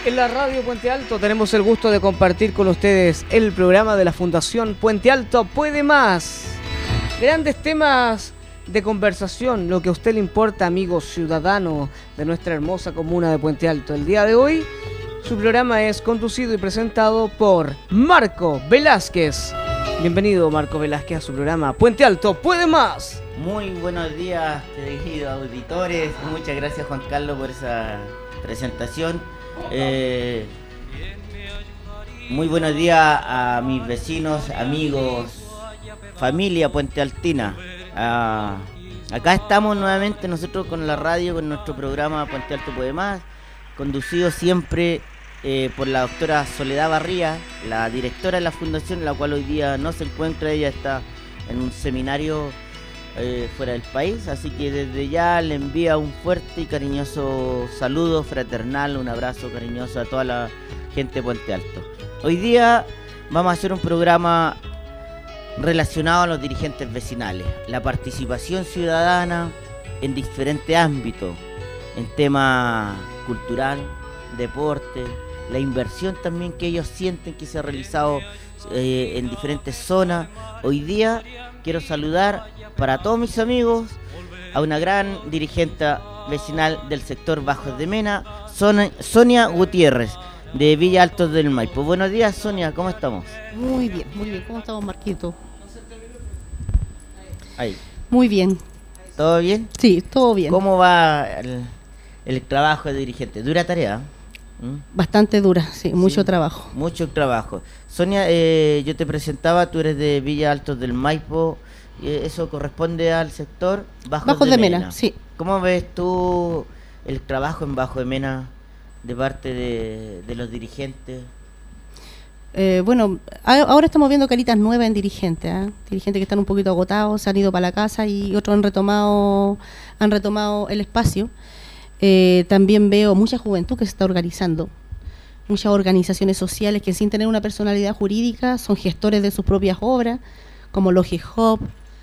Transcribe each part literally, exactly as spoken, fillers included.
En la radio Puente Alto tenemos el gusto de compartir con ustedes el programa de la Fundación Puente Alto Puede Más. Grandes temas de conversación, lo que a usted le importa, amigo ciudadano de nuestra hermosa comuna de Puente Alto. El día de hoy, su programa es conducido y presentado por Marco Velázquez. Bienvenido, Marco Velázquez, a su programa Puente Alto Puede Más. Muy buenos días, queridos auditores. Muchas gracias, Juan Carlos, por esa presentación. Eh, muy buenos días a mis vecinos, amigos, familia puentealtina. Ah, acá estamos nuevamente nosotros con la radio, con nuestro programa Puente Alto Puede Más, conducido siempre eh, por la doctora Soledad Barría, la directora de la fundación, la cual hoy día no se encuentra. Ella está en un seminario Eh, fuera del país, así que desde ya le envía un fuerte y cariñoso saludo fraternal, un abrazo cariñoso a toda la gente de Puente Alto. Hoy día vamos a hacer un programa relacionado a los dirigentes vecinales, la participación ciudadana en diferentes ámbitos, en tema cultural, deporte, la inversión también que ellos sienten que se ha realizado eh, en diferentes zonas. Hoy día quiero saludar para todos mis amigos a una gran dirigente vecinal del sector Bajos de Mena, Sonia Gutiérrez, de Villa Altos del Maipo. Buenos días, Sonia, ¿cómo estamos? Muy bien, muy bien. ¿Cómo estamos, Marquito? Ahí. Muy bien. ¿Todo bien? Sí, todo bien. ¿Cómo va el, el trabajo de dirigente? ¿Dura tarea? ¿Mm? Bastante dura, sí, mucho sí, trabajo. Mucho trabajo. Sonia, eh, yo te presentaba, tú eres de Villa Altos del Maipo. Eso corresponde al sector Bajos, Bajos de, de Mena. Mena, sí. ¿Cómo ves tú el trabajo en Bajo de Mena de parte de, de los dirigentes? Eh, bueno, ahora estamos viendo caritas nuevas en dirigentes, ¿eh? dirigentes que están un poquito agotados, se han ido para la casa y otros han retomado, han retomado el espacio. Eh, también veo mucha juventud que se está organizando, muchas organizaciones sociales que sin tener una personalidad jurídica son gestores de sus propias obras, como los hip hop,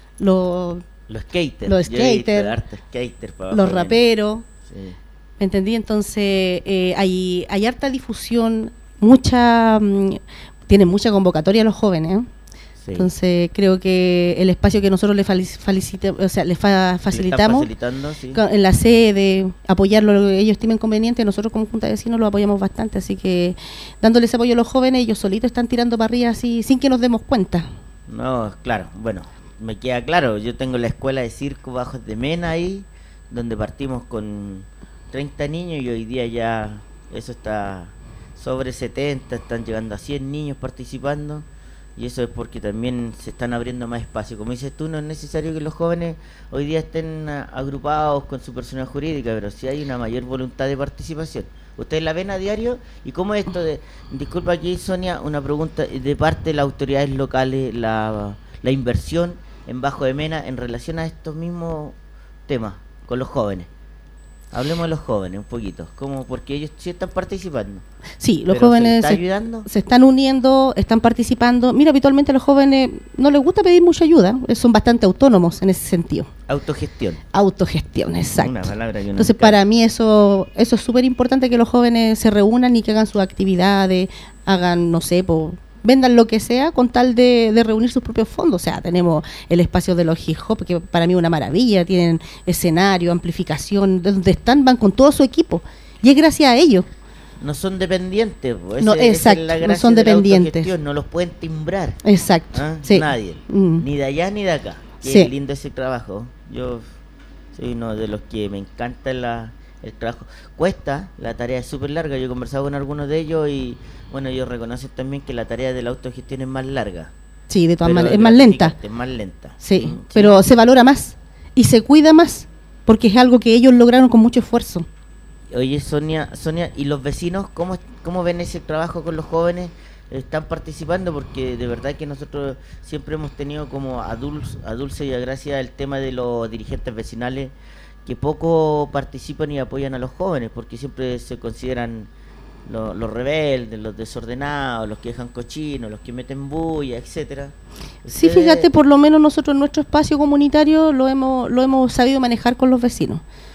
los los skaters, los, skater, skater los raperos, sí. ¿Me entendí? Entonces eh, hay, hay harta difusión, mucha mm, tienen mucha convocatoria a los jóvenes, ¿eh? Sí. Entonces creo que el espacio que nosotros le felicite, o sea, les fa facilitamos sí. en la sede, apoyarlo lo que ellos estimen conveniente, nosotros como Junta de Vecinos lo apoyamos bastante, así que dándoles apoyo a los jóvenes, ellos solitos están tirando para arriba así sin que nos demos cuenta. No, claro, bueno, me queda claro, yo tengo la escuela de circo Bajos de Mena ahí, donde partimos con treinta niños y hoy día ya eso está sobre setenta, están llegando a cien niños participando, y eso es porque también se están abriendo más espacio. Como dices tú, no es necesario que los jóvenes hoy día estén agrupados con su persona jurídica, pero sí hay una mayor voluntad de participación. ¿Ustedes la ven a diario? ¿Y cómo es esto de, disculpa aquí, Sonia, una pregunta de parte de las autoridades locales, la, la inversión en Bajo de Mena en relación a estos mismos temas con los jóvenes? Hablemos de los jóvenes un poquito, ¿cómo? Porque ellos sí están participando. Sí, los jóvenes ¿se, está se, ayudando? se están uniendo, están participando. Mira, habitualmente a los jóvenes no les gusta pedir mucha ayuda, son bastante autónomos en ese sentido. Autogestión. Autogestión, exacto. Una palabra que no Entonces, encara. para mí eso eso es súper importante, que los jóvenes se reúnan y que hagan sus actividades, hagan, no sé, por... vendan lo que sea con tal de, de reunir sus propios fondos. O sea, tenemos el espacio de los hip hop, que para mí es una maravilla, tienen escenario, amplificación, de donde están, van con todo su equipo, y es gracias a ellos. No son dependientes, pues. No, Ese, exacto, esa es la no son de la dependientes. no los pueden timbrar. Exacto, ¿Ah? sí. Nadie, mm. ni de allá ni de acá. Qué sí. lindo ese trabajo. Yo soy uno de los que me encanta la, el trabajo. Cuesta, la tarea es súper larga. Yo he conversado con algunos de ellos y bueno, ellos reconocen también que la tarea de la autogestión es más larga. Sí, de todas maneras, es más lenta. Es más lenta. Sí, ¿sí? Pero se valora más y se cuida más, porque es algo que ellos lograron con mucho esfuerzo. Oye, Sonia, Sonia, ¿y los vecinos cómo, cómo ven ese trabajo con los jóvenes? ¿Están participando? Porque de verdad que nosotros siempre hemos tenido como a dulce, a dulce y a gracia el tema de los dirigentes vecinales que poco participan y apoyan a los jóvenes, porque siempre se consideran los, los rebeldes, los desordenados, los que dejan cochinos, los que meten bulla, etcétera. Sí, fíjate, por lo menos nosotros en nuestro espacio comunitario lo hemos lo hemos sabido manejar con los vecinos.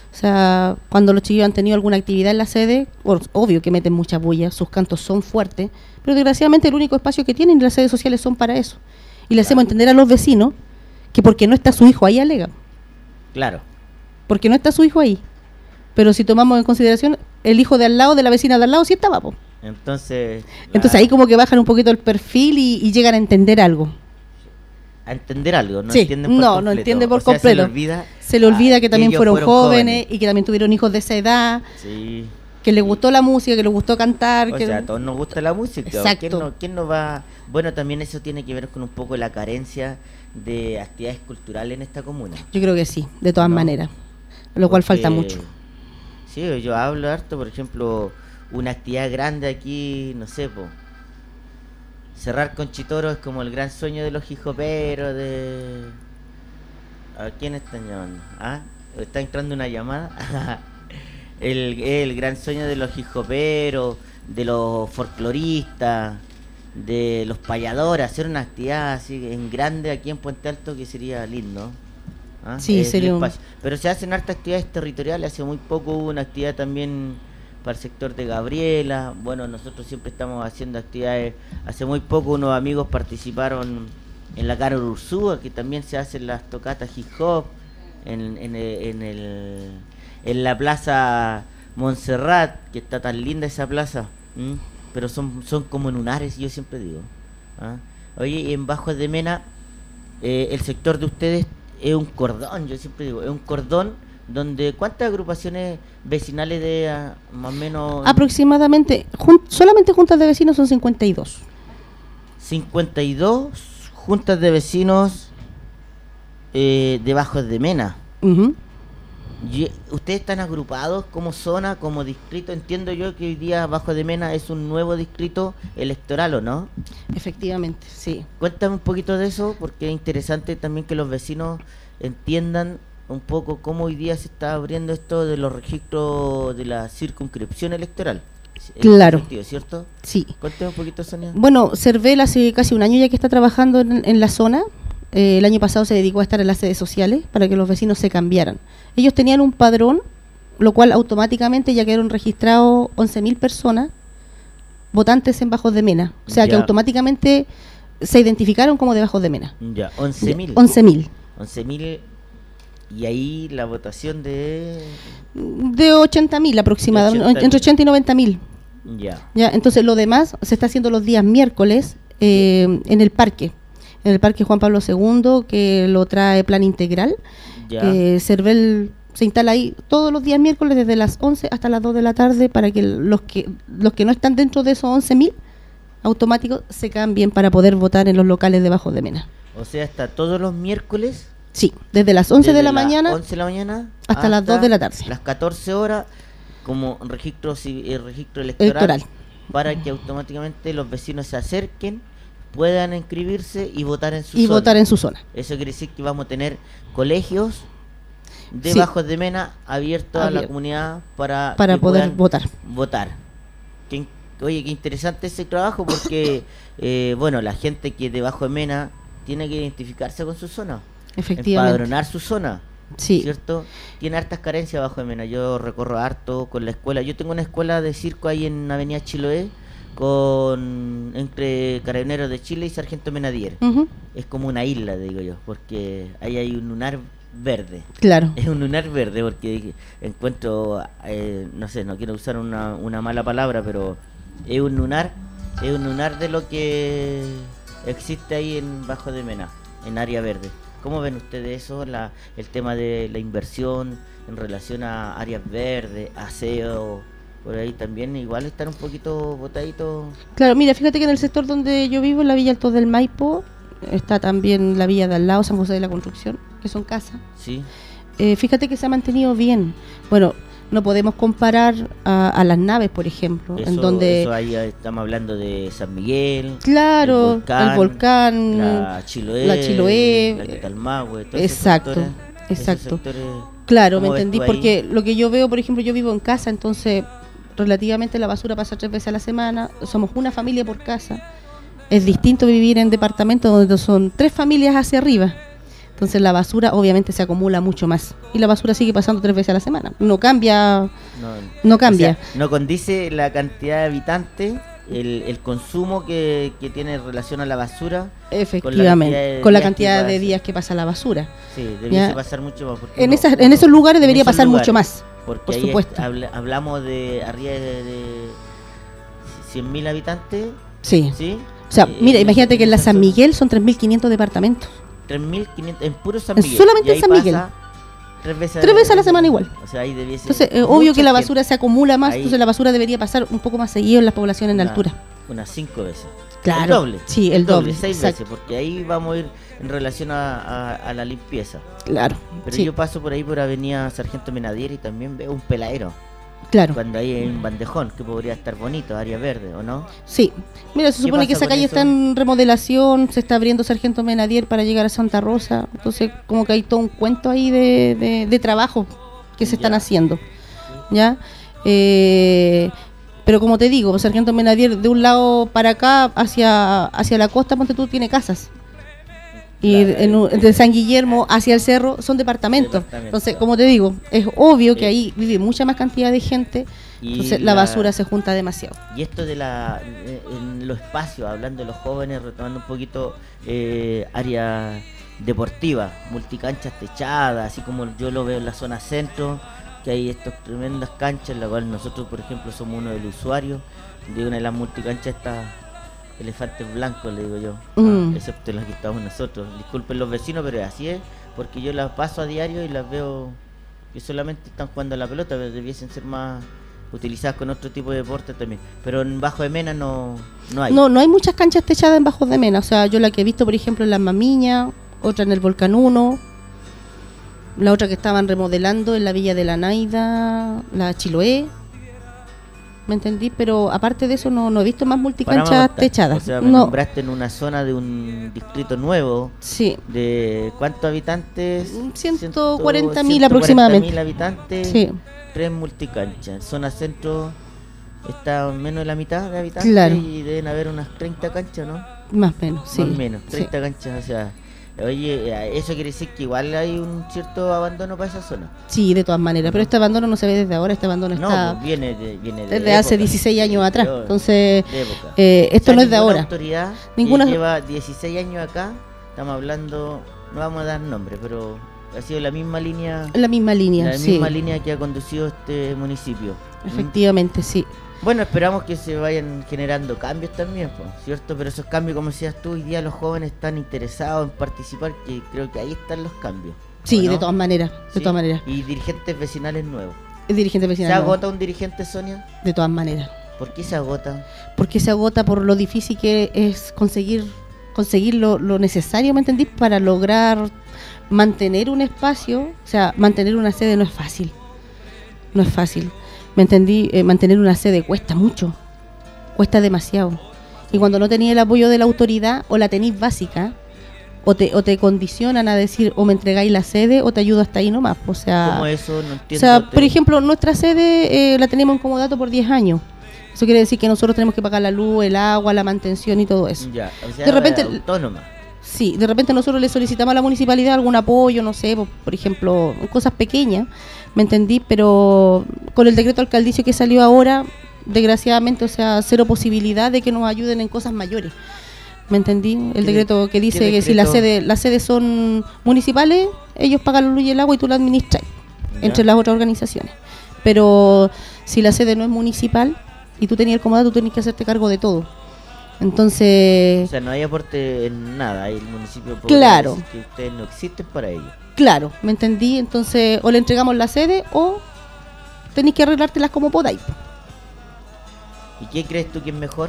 O sea, cuando los chiquillos han tenido alguna actividad en la sede, bueno, obvio que meten mucha bulla, sus cantos son fuertes, pero desgraciadamente el único espacio que tienen las sedes sociales son para eso. Y le hacemos entender a los vecinos que porque no está su hijo ahí alega. Claro. Porque no está su hijo ahí. Pero si tomamos en consideración, el hijo de al lado, de la vecina de al lado, sí estaba, po. Entonces... Entonces la... ahí como que bajan un poquito el perfil y, y llegan a entender algo. A entender algo, no sí, entienden por no, completo. no entiende por o sea, completo. se le olvida, se le olvida ah, que también que fueron, fueron jóvenes, jóvenes y que también tuvieron hijos de esa edad, sí. que les gustó la música, que les gustó cantar. O que... sea, a todos nos gusta la música. Exacto. ¿Quién no, quién no va? Bueno, también eso tiene que ver con un poco la carencia de actividades culturales en esta comuna. Yo creo que sí, de todas ¿no? maneras, lo cual Porque, falta mucho. Sí, yo hablo harto, por ejemplo, una actividad grande aquí, no sé, po, cerrar con Chitoro es como el gran sueño de los hijoperos, de... ¿A quién están llamando? ¿Ah? ¿Está entrando una llamada? el, el gran sueño de los hijoperos, de los folcloristas, de los payadores, hacer una actividad así en grande aquí en Puente Alto que sería lindo. ¿Ah? Sí, Es sería el un... espacio. Pero se hacen hartas actividades territoriales. Hace muy poco hubo una actividad también para el sector de Gabriela. Bueno, nosotros siempre estamos haciendo actividades. Hace muy poco unos amigos participaron en la Carol Ursúa, que también se hacen las tocatas hip hop en, en, el, en, el, en la plaza Montserrat, que está tan linda esa plaza. ¿Mm? Pero son, son como lunares, yo siempre digo. ¿Ah? Oye, y en Bajos de Mena, eh, el sector de ustedes es un cordón, yo siempre digo, es un cordón donde ¿cuántas agrupaciones vecinales de uh, más o menos? Aproximadamente, jun solamente juntas de vecinos son cincuenta y dos. cincuenta y dos juntas de vecinos eh, de Bajos de Mena. Uh-huh. Y, ¿ustedes están agrupados como zona, como distrito? Entiendo yo que hoy día Bajos de Mena es un nuevo distrito electoral, ¿o no? Efectivamente, sí. Cuéntame un poquito de eso, porque es interesante también que los vecinos entiendan un poco cómo hoy día se está abriendo esto de los registros de la circunscripción electoral. Claro. Sentido, ¿cierto? Sí. Cuéntame un poquito, Sonia. Bueno, Cervel hace casi un año ya que está trabajando en, en la zona. Eh, el año pasado se dedicó a estar en las sedes sociales para que los vecinos se cambiaran. Ellos tenían un padrón, lo cual automáticamente ya quedaron registrados once mil personas votantes en Bajos de Mena. O sea, ya. que automáticamente se identificaron como de Bajos de Mena. Ya, once mil. once mil. once mil. Y ahí la votación de... De ochenta mil aproximadamente, entre ochenta y noventa mil. Ya. Ya, entonces lo demás se está haciendo los días miércoles eh, en el parque. En el Parque Juan Pablo segundo, que lo trae Plan Integral. Eh, Cervel se instala ahí todos los días miércoles desde las once hasta las dos de la tarde para que los que los que no están dentro de esos once mil automáticos se cambien para poder votar en los locales de Bajos de Mena. O sea, hasta todos los miércoles. Sí, desde las once desde de la, la mañana, once de la mañana hasta, hasta las dos de la tarde. Las catorce horas como registro, eh, registro electoral, electoral para que automáticamente los vecinos se acerquen, puedan inscribirse y votar en su y zona. votar en su zona. Eso quiere decir que vamos a tener colegios de sí. Bajos de Mena abiertos Abier- a la comunidad para, para poder votar. votar. Qué, oye, qué interesante ese trabajo porque, eh, bueno, la gente que es de Bajos de Mena tiene que identificarse con su zona. Efectivamente. Empadronar su zona. Sí. ¿Cierto? Tiene hartas carencias Bajos de Mena. Yo recorro harto con la escuela. Yo tengo una escuela de circo ahí en Avenida Chiloé, con entre Carabineros de Chile y Sargento Menadier. Uh-huh. Es como una isla, digo yo, porque ahí hay un lunar verde. Claro. Es un lunar verde porque encuentro, eh, no sé, no quiero usar una, una mala palabra, pero es un lunar, es un lunar de lo que existe ahí en Bajos de Mena, en área verde. ¿Cómo ven ustedes eso, la, el tema de la inversión en relación a áreas verdes, aseo? Por ahí también igual están un poquito botaditos. Claro, mira, fíjate que en el sector donde yo vivo, en la Villa Alto del Maipo, está también la villa de al lado, San José de la Construcción, que son casas. Sí. Eh, fíjate que se ha mantenido bien. Bueno, no podemos comparar a, a las naves, por ejemplo, eso, en donde... Eso ahí estamos hablando de San Miguel. Claro, el volcán, el volcán la Chiloé, la, Chiloé, la Quetalmahue, todos exacto, sectores, exacto. Sectores, claro, me entendí, porque lo que yo veo, por ejemplo, yo vivo en casa, entonces relativamente la basura pasa tres veces a la semana, somos una familia por casa. Es distinto vivir en departamentos donde son tres familias hacia arriba. Entonces la basura obviamente se acumula mucho más. Y la basura sigue pasando tres veces a la semana. No cambia. No, no cambia. O sea, no condice la cantidad de habitantes, el, el consumo que, que tiene relación a la basura. Efectivamente, con la cantidad de días que pasa la basura. Sí, debería pasar mucho más. En, uno, esas, uno, en esos lugares debería pasar lugares, mucho más. Porque por ahí supuesto. Habla, hablamos de arriba de, de cien mil habitantes. Sí. ¿Sí? O sea, eh, mira, imagínate que en la San Miguel son tres mil quinientos departamentos. tres mil quinientos en puro San Miguel. Solamente en San Miguel. Tres veces, tres veces a la semana igual. O sea, ahí debiese entonces, es obvio que la basura gente. se acumula más, ahí, entonces la basura debería pasar un poco más seguido en las poblaciones en una, altura. Unas cinco veces. Claro. El doble. Sí, el doble. doble seis exacto. veces, porque ahí vamos a ir en relación a, a, a la limpieza. Claro. Pero sí. yo paso por ahí por Avenida Sargento Menadier y también veo un peladero. Claro. Cuando hay un bandejón, que podría estar bonito, área verde, ¿o no? Sí. Mira, se supone que esa calle eso? está en remodelación, se está abriendo Sargento Menadier para llegar a Santa Rosa. Entonces, como que hay todo un cuento ahí de, de, de trabajo que se están ya. haciendo. ¿Ya? Eh, pero como te digo, Sargento Menadier, de un lado para acá, hacia, hacia la costa, ponte tú, tiene casas. Y claro, en, de San Guillermo hacia el cerro son departamentos. Departamento, entonces, claro. como te digo, es obvio sí. que ahí vive mucha más cantidad de gente. Y entonces la, la basura se junta demasiado. Y esto de la en los espacios, hablando de los jóvenes, retomando un poquito eh, área deportiva, multicanchas techadas, así como yo lo veo en la zona centro, que hay estas tremendas canchas, en la cual nosotros, por ejemplo, somos uno de los usuarios de una de las multicanchas, estas elefantes blancos, le digo yo, mm. ah, excepto las que estamos nosotros. Disculpen los vecinos, pero así es, porque yo las paso a diario y las veo que solamente están jugando a la pelota, pero debiesen ser más utilizadas con otro tipo de deporte también. Pero en Bajo de Mena no, no hay. No, no hay muchas canchas techadas en Bajo de Mena. O sea, yo la que he visto, por ejemplo, en Las Mamiñas, otra en el Volcán uno, la otra que estaban remodelando en la Villa de la Naida, la Chiloé. ¿Me entendí? Pero aparte de eso no, no he visto más multicanchas techadas. O sea, me no. nombraste en una zona de un distrito nuevo. Sí. ¿De cuántos habitantes? ciento cuarenta mil aproximadamente. mil habitantes. Sí. Tres multicanchas. Zona centro está menos de la mitad de habitantes. Claro. Y deben haber unas treinta canchas, ¿no? Más o menos, sí. Más o menos, treinta sí. canchas, o sea... Oye, eso quiere decir que igual hay un cierto abandono para esa zona. Sí, de todas maneras, pero este abandono no se ve desde ahora, este abandono no, está pues viene de, viene de desde época, hace dieciséis años de atrás, de entonces época. Eh, esto o sea, no es de ahora. Autoridad ninguna que lleva dieciséis años acá, estamos hablando, no vamos a dar nombre, pero ha sido la misma línea. La misma línea, la sí. misma línea que ha conducido este municipio. Efectivamente, ¿Mm? sí. Bueno, esperamos que se vayan generando cambios también, pues, ¿cierto? Pero esos cambios, como decías tú, hoy día los jóvenes están interesados en participar, que creo que ahí están los cambios. Sí, ¿no? de todas maneras, de sí. todas maneras. Y dirigentes vecinales nuevos. Dirigentes vecinales ¿Se nuevos. agota un dirigente, Sonia? De todas maneras. ¿Por qué se agota? Porque se agota por lo difícil que es conseguir conseguir lo, lo necesario, ¿me entendís? Para lograr mantener un espacio, o sea, mantener una sede no es fácil. No es fácil. ¿Me entendí? Eh, mantener una sede cuesta mucho. Cuesta demasiado. Y cuando no tenéis el apoyo de la autoridad, o la tenéis básica, o te, o te condicionan a decir, o me entregáis la sede, o te ayudo hasta ahí nomás. O sea, ¿cómo eso? No entiendo. O sea, por ejemplo, nuestra sede eh, la tenemos en comodato por diez años. Eso quiere decir que nosotros tenemos que pagar la luz, el agua, la mantención y todo eso. Ya, o sea, de repente, autónoma. Sí, de repente nosotros le solicitamos a la municipalidad algún apoyo, no sé, por, por ejemplo, cosas pequeñas, ¿me entendí? Pero con el decreto alcaldicio que salió ahora, desgraciadamente, o sea, cero posibilidad de que nos ayuden en cosas mayores. ¿Me entendí? El decreto que dice que si las sedes las sedes son municipales, ellos pagan la luz y el agua y tú la administras entre las otras organizaciones. Pero si la sede no es municipal y tú tenías el comodato, tú tenés que hacerte cargo de todo. Entonces... O sea, no hay aporte en nada, el municipio claro. que ustedes no existen para ello. Claro, ¿me entendí? Entonces, o le entregamos la sede o tenés que arreglártelas como podáis. ¿Y qué crees tú que es mejor?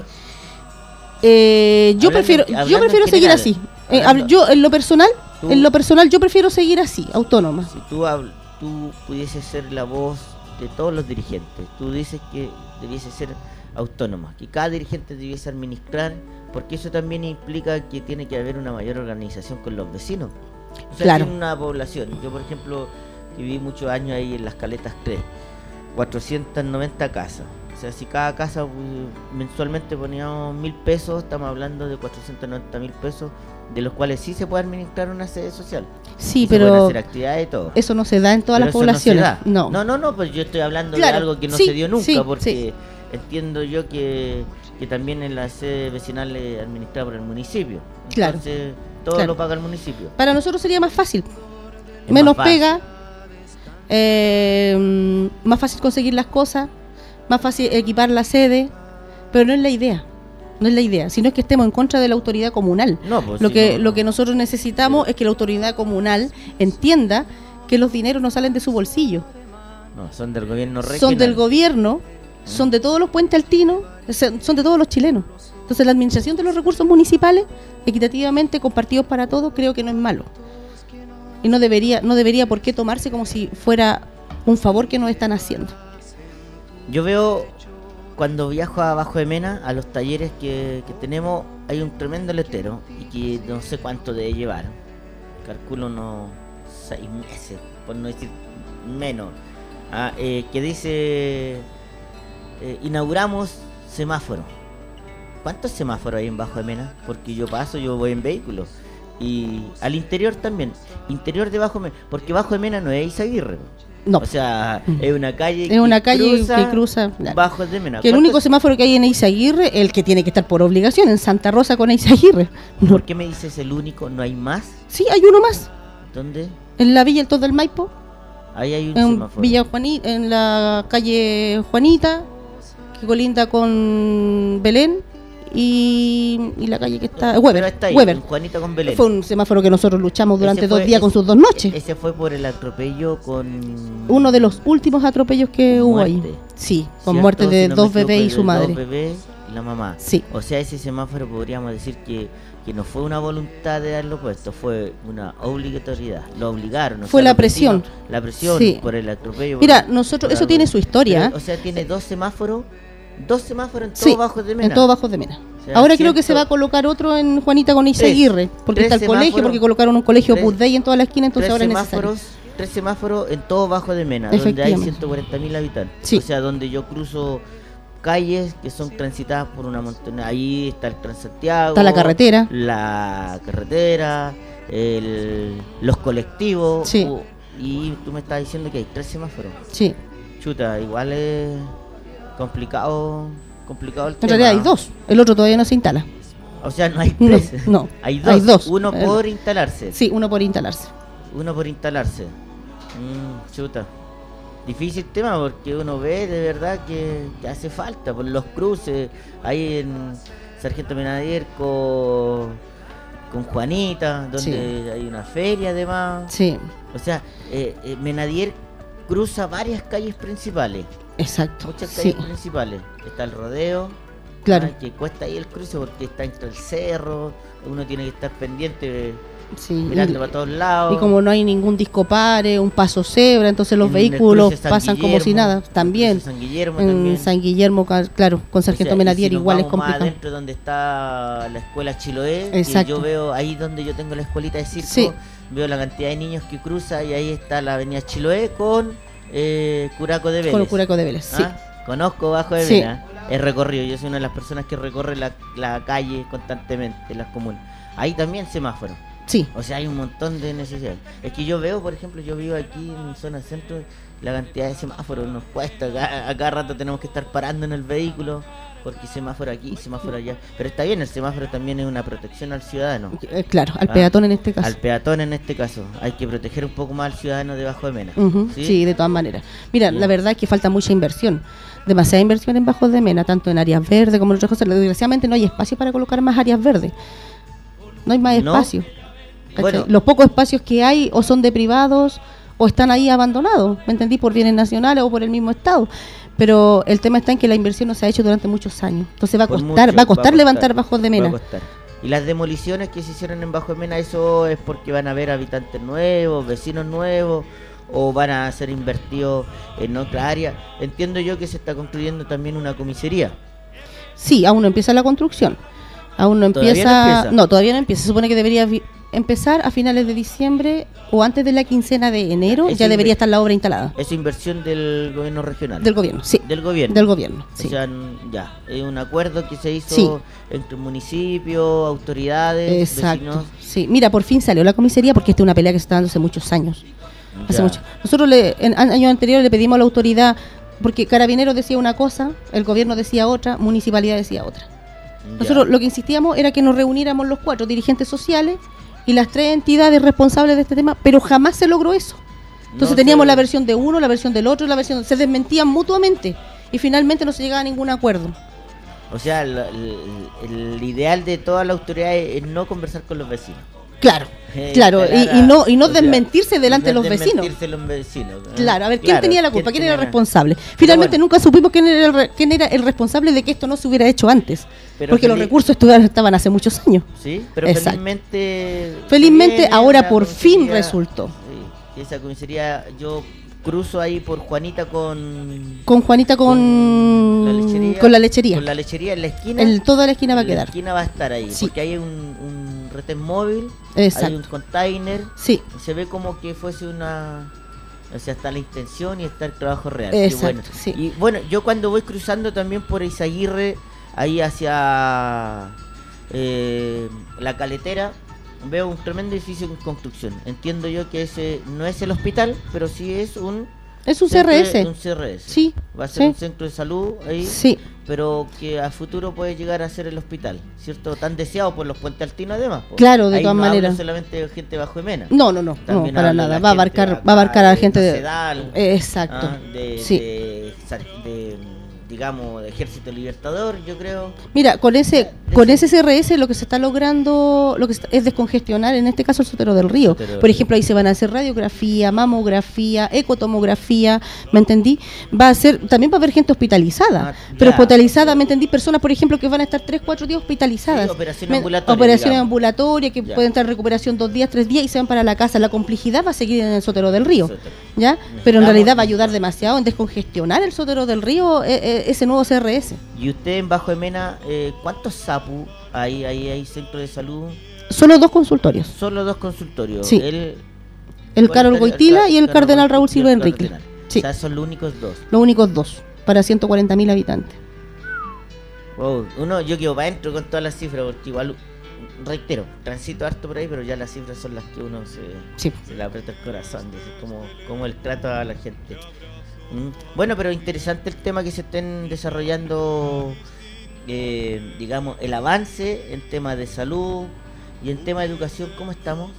Eh, yo hablando, prefiero yo prefiero seguir así. Eh, yo en lo personal, tú, en lo personal yo prefiero seguir así, autónoma. Si tú tú pudieses ser la voz de todos los dirigentes, tú dices que debiese ser autónoma, que cada dirigente debiese administrar, porque eso también implica que tiene que haber una mayor organización con los vecinos. O sea, claro. tiene una población. Yo, por ejemplo, viví muchos años ahí en las Caletas tres, cuatrocientas noventa casas, O sea, si cada casa uh, mensualmente poníamos mil pesos, estamos hablando de cuatrocientos noventa mil pesos, de los cuales sí se puede administrar una sede social. Sí, y pero se pueden hacer actividades y todo. Eso no se da en todas Pero las eso poblaciones. No, se da. no, no, no, no, pues yo estoy hablando claro, de algo que no sí, se dio nunca, sí, porque sí. entiendo yo que, que también en la sede vecinal es administrada por el municipio. Claro. Entonces, todo Claro. lo paga el municipio. Para nosotros sería más fácil. Es Menos más fácil. pega, eh, más fácil conseguir las cosas, más fácil equipar la sede, pero no es la idea. No es la idea, sino es que estemos en contra de la autoridad comunal. No, pues, lo sí, que no, lo no. que nosotros necesitamos Pero- es que la autoridad comunal entienda que los dineros no salen de su bolsillo, No, son del gobierno regional. son del gobierno, son de todos los puentes altinos, son son de todos los chilenos. Entonces la administración de los recursos municipales, equitativamente compartidos para todos, creo que no es malo. Y no debería no debería por qué tomarse como si fuera un favor que nos están haciendo. Yo veo, cuando viajo a Bajo de Mena, a los talleres que, que tenemos, hay un tremendo letrero, y que no sé cuánto debe llevar. Calculo unos seis meses, por no decir menos. Ah, eh, que dice, eh, inauguramos semáforo. ¿Cuántos semáforos hay en Bajo de Mena? Porque yo paso, yo voy en vehículo. Y al interior también. Interior de Bajo de Mena. Porque Bajo de Mena no es Izaguirre. No. O sea, es una calle Es una calle cruza que cruza, claro. Bajo de Mena. Que el ¿Cuántos- único semáforo que hay en Eizaguirre, el que tiene que estar por obligación, en Santa Rosa con Eizaguirre. No. ¿Por qué me dices el único? ¿No hay más? Sí, hay uno más. ¿Dónde? En la Villa El Todo del Maipo, Ahí hay un en semáforo. Villa Juani- en la calle Juanita, que colinda con Belén, y, y la calle que está... Weber. Pero está ahí, Weber. en Juanita con Belén. Fue un semáforo que nosotros luchamos durante Ese dos fue- días con ese- sus dos noches. Ese fue por el atropello con... Uno de los últimos atropellos que Con hubo ahí. muerte. Sí, con ¿cierto? muerte de Si no me dos equivoco, bebés y de su madre. Dos bebés y la mamá. Sí. O sea, ese semáforo podríamos decir que, que no fue una voluntad de darlo puesto, fue una obligatoriedad. Lo obligaron. o Fue sea, la los vecinos- presión. La presión Sí. por el atropello. Mira, por- nosotros, por eso algo. tiene su historia. Pero, o sea, tiene dos semáforos, dos semáforos en todo Sí, Bajo de Mena. en todo Bajo de Mena. O sea, Ahora creo que ciento- se va a colocar otro en Juanita con Eizaguirre, porque tres está el colegio, semáforos, porque colocaron un colegio tres- Opus Dei en toda la esquina, entonces tres ahora es necesario. semáforos, tres semáforos en todo Bajo de Mena, donde hay Efectivamente. ciento cuarenta mil habitantes. Sí. O sea, donde yo cruzo calles que son transitadas por una montaña. Ahí está el Transantiago, Está la carretera. la carretera, el- los colectivos. Sí. uh, y tú me estás diciendo que hay tres semáforos. Sí, Chuta, igual es complicado, complicado el en tema. realidad hay dos, el otro todavía no se instala. O sea, no hay No, tres. no, hay dos. hay dos. Uno Eh, por instalarse. Sí, uno por instalarse. Uno por instalarse. Mm, chuta. Difícil tema porque uno ve de verdad que, que hace falta por los cruces. Ahí en Sargento Menadier con, con Juanita, donde Sí. hay una feria además. Sí, O sea, eh, eh, Menadier cruza varias calles principales. exacto. Muchas Sí, calles principales. Está el rodeo. claro. ah, que cuesta ahí el cruce porque está entre el cerro. Uno tiene que estar pendiente Sí, mirando y, para todos lados. y como no hay ningún disco pare, un paso cebra, entonces los En el vehículos cruce San pasan como si Guillermo, nada. el cruce También San Guillermo en también. San Guillermo, ca- claro, con O sea, Sargento y Menadier si nos igual es vamos más complicado. adentro donde está la escuela Chiloé, que Exacto. yo veo ahí donde yo tengo la escuelita de circo, Sí. veo la cantidad de niños que cruza y ahí está la avenida Chiloé con eh, Curaco de Vélez. Con Curaco de Vélez, sí. ¿Ah? Conozco Bajo de Sí. Mena, he recorrido, yo soy una de las personas que recorre la, la calle constantemente, en las comunas. Ahí también semáforo. Sí, O sea, hay un montón de necesidades. Es que yo veo, por ejemplo, yo vivo aquí en zona centro, la cantidad de semáforos nos cuesta. A, a cada rato tenemos que estar parando en el vehículo, porque semáforo aquí, semáforo allá. Pero está bien, el semáforo también es una protección al ciudadano. eh, claro, al Ah, peatón en este caso. Al peatón en este caso. Hay que proteger un poco más al ciudadano de Bajo de Mena. Ujú, ¿Sí? ¿Sí? de todas maneras. Mira, Bien. la verdad es que falta mucha inversión. Demasiada inversión en Bajos de Mena, tanto en áreas verdes como en otras cosas. Desgraciadamente no hay espacio para colocar más áreas verdes. No hay más ¿No? espacio. ¿Cachai? Bueno. Los pocos espacios que hay o son de privados o están ahí abandonados, ¿me entendí? Por bienes nacionales o por el mismo Estado. Pero el tema está en que la inversión no se ha hecho durante muchos años. Entonces va a Por costar, mucho, va a costar levantar Bajos de va Mena. a costar. Y las demoliciones que se hicieron en Bajo de Mena, ¿eso es porque van a haber habitantes nuevos, vecinos nuevos, o van a ser invertidos en otra área? Entiendo yo que se está construyendo también una comisaría. Sí, aún no empieza la construcción. Aún no ¿Todavía empieza, no empieza? no, todavía no empieza. Se supone que debería vi- empezar a finales de diciembre o antes de la quincena de enero, Esa ya debería inver- estar la obra instalada. Esa inversión del gobierno regional. Del gobierno, sí. Del gobierno. Del gobierno, sí. O sea, n- ya, es un acuerdo que se hizo Sí. entre municipios, autoridades, Exacto. vecinos. Sí, mira, por fin salió la comisaría porque esta es una pelea que se está dando hace muchos años. Hace Ya. mucho. Nosotros le, en an- años anteriores le pedimos a la autoridad, porque Carabineros decía una cosa, el gobierno decía otra, municipalidad decía otra. Ya. Nosotros lo que insistíamos era que nos reuniéramos los cuatro dirigentes sociales y las tres entidades responsables de este tema, pero jamás se logró eso. Entonces No teníamos se- la versión de uno, la versión del otro, la versión se desmentían mutuamente y finalmente no se llegaba a ningún acuerdo. O sea, el, el- el ideal de toda la autoridad es, es no conversar con los vecinos. Claro, Eh, claro, y, instalar y no y no o sea, desmentirse delante de no los vecinos. desmentirse los vecinos. ¿eh? Claro, a ver, ¿quién Claro, tenía la culpa? ¿Quién, era el tenía- responsable? Finalmente bueno. nunca supimos quién era, el, re- quién era el responsable de que esto no se hubiera hecho antes. Pero porque los feliz- recursos estuvieron- estaban hace muchos años. Sí, pero Exacto. felizmente... Felizmente viene ahora la por fin comisaría- resultó. Sí, esa comisaría, yo cruzo ahí por Juanita con... Con Juanita con, la lechería. con la lechería. Con la lechería en la esquina. En toda la esquina va a En la quedar. esquina va a estar ahí, Sí. porque hay un, un retén móvil, Exacto. hay un container, Sí, se ve como que fuese una... O sea, está la intención y está el trabajo real. Qué Exacto, bueno. sí. Y bueno, yo cuando voy cruzando también por Izaguirre, ahí hacia eh, la Caletera, veo un tremendo edificio en construcción. Entiendo yo que ese no es el hospital, pero sí es un... es un centro de- C R S. Un C R S. Sí, Va a ser sí. un centro de salud ahí, Sí, pero que a futuro puede llegar a ser el hospital, ¿cierto? Tan deseado por los puentes altinos además. po. Claro, de Ahí todas no hablo maneras. solamente de gente bajo Mena. no, no, no, no, También para hablo de nada. la Va a gente abarcar, acá va a abarcar a la de gente de... Macedal, Exacto. ah, de, Sí. de, sar- de, digamos, de Ejército Libertador, yo creo. Mira, con ese De- con de- ese C R S lo que se está logrando lo que está- es descongestionar, en este caso el Sotero del Río. Sotero del Por Río. ejemplo, ahí se van a hacer radiografía, mamografía, ecotomografía, ¿me entendí? Va a ser, también va a haber gente hospitalizada, Ah, pero ya, hospitalizada, ya. ¿me entendí? Personas, por ejemplo, que van a estar tres, cuatro días hospitalizadas. Sí, operaciones Me- ambulatorias, Operaciones digamos. ambulatorias que Ya. pueden estar en recuperación dos días, tres días y se van para la casa. La complejidad va a seguir en el Sotero del Río. Sotero. ¿Ya? Pero en Necesitamos- realidad va a ayudar demasiado en descongestionar el Sotero del Río, eh, eh, ese nuevo C R S. Y usted en Bajo de Mena, eh, ¿cuántos SAPU hay, hay, hay centro de salud? Solo dos consultorios. Solo dos consultorios. Sí. El, El ¿cuál Carol es Goitila Car- y el Cardenal Raúl Goitila Silva y el Enrique. Cardenal? Sí. O sea, son los únicos dos. Los únicos dos, para ciento cuarenta mil habitantes. Wow. Uno, yo quedo para adentro con todas las cifras, porque igual, reitero, transito harto por ahí, pero ya las cifras son las que uno se, Sí. se le aprieta el corazón, dice, como, como el trato a la gente. Mm. Bueno, pero interesante el tema que se estén desarrollando, eh, digamos, el avance en temas de salud y en tema de educación. ¿Cómo estamos?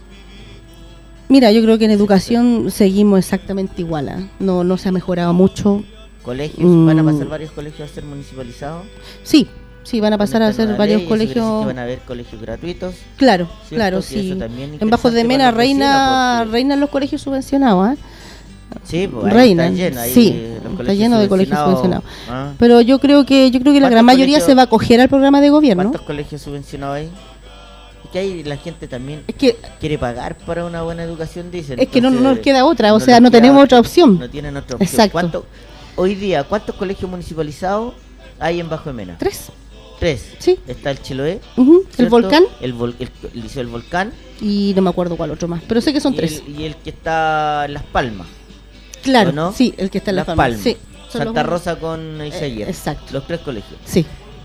Mira, yo creo que en educación seguimos exactamente igual. ¿ah? No, no se ha mejorado mucho. ¿Colegios? Mm. ¿Van a pasar varios colegios a ser municipalizados? Sí, sí, van a pasar a Con esta ser nueva varios ley, eso quiere decir colegios. que van a haber colegios gratuitos. Claro, ¿Cierto? claro, Que sí. eso también es En Bajo de interesante Mena para los reina, vecinos, porque- reinan los colegios subvencionados. ¿ah? Sí, pues ahí Reinan, está lleno, ahí sí, los está colegios lleno de colegios subvencionados. Ah. Pero yo creo que yo creo que la ¿Cuántos gran mayoría colegios- se va a acoger al programa de gobierno. ¿Cuántos colegios subvencionados hay? Es que ahí la gente también Es que quiere pagar para una buena educación, dicen. es que no, no Entonces, nos queda otra, o sea, les no queda tenemos otra- otra opción. No tienen otra opción. Exacto. ¿Cuánto- hoy día, ¿cuántos colegios municipalizados hay en Bajo de Mena? Tres. Tres. Sí. Está el Chiloé. Ujú, el ¿cierto? volcán El, vol- el, el Liceo del Volcán. y no me acuerdo cuál otro más, pero sé que son y tres. El, y el que está en Las Palmas. Claro, ¿o no? sí, el que está en Las Las Palmas. Palmas. Sí, son Santa los- Rosa con Isaguirre. Eh, exacto. Los tres colegios. Sí.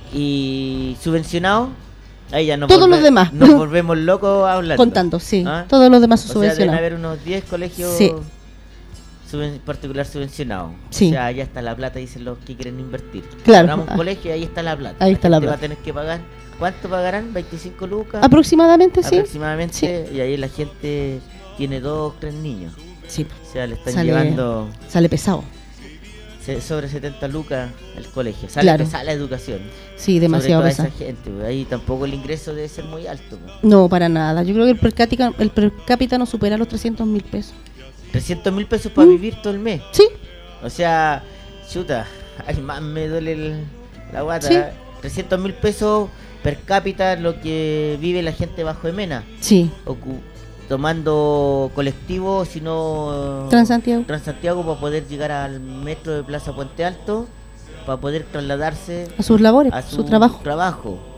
Y subvencionado, ahí ya nos Todos volve- los demás. Nos volvemos locos hablando. Contando, sí. ¿Ah? Todos los demás son O sea, deben subvencionados. haber unos diez colegios Sí. suben- particular subvencionados. Sí. O sea, allá está la plata, dicen los que quieren invertir. Claro. Compramos un Ah. colegio y ahí está la plata. Ahí está la gente plata. va a tener que pagar. ¿Cuánto pagarán? ¿veinticinco lucas? Aproximadamente, sí. Aproximadamente. Sí. Y ahí la gente tiene dos, tres niños. Sí, O sea, le están Sale- llevando sale pesado. se- sobre setenta lucas al colegio. Sale Claro. pesada la educación. Sí, demasiado sobre toda pesado. esa gente. pues, Ahí tampoco el ingreso debe ser muy alto. pues. No, para nada. Yo creo que el per cápita, el per cápita no supera los trescientos mil pesos. trescientos mil pesos para Mm. vivir todo el mes. Sí, O sea, chuta, ay, más me duele el- la guata. Sí. trescientos mil pesos per cápita lo que vive la gente Bajo de Mena. sí. Ocu- tomando colectivo, sino Transantiago. Transantiago para poder llegar al metro de Plaza Puente Alto, para poder trasladarse A sus labores, a su, su trabajo. trabajo.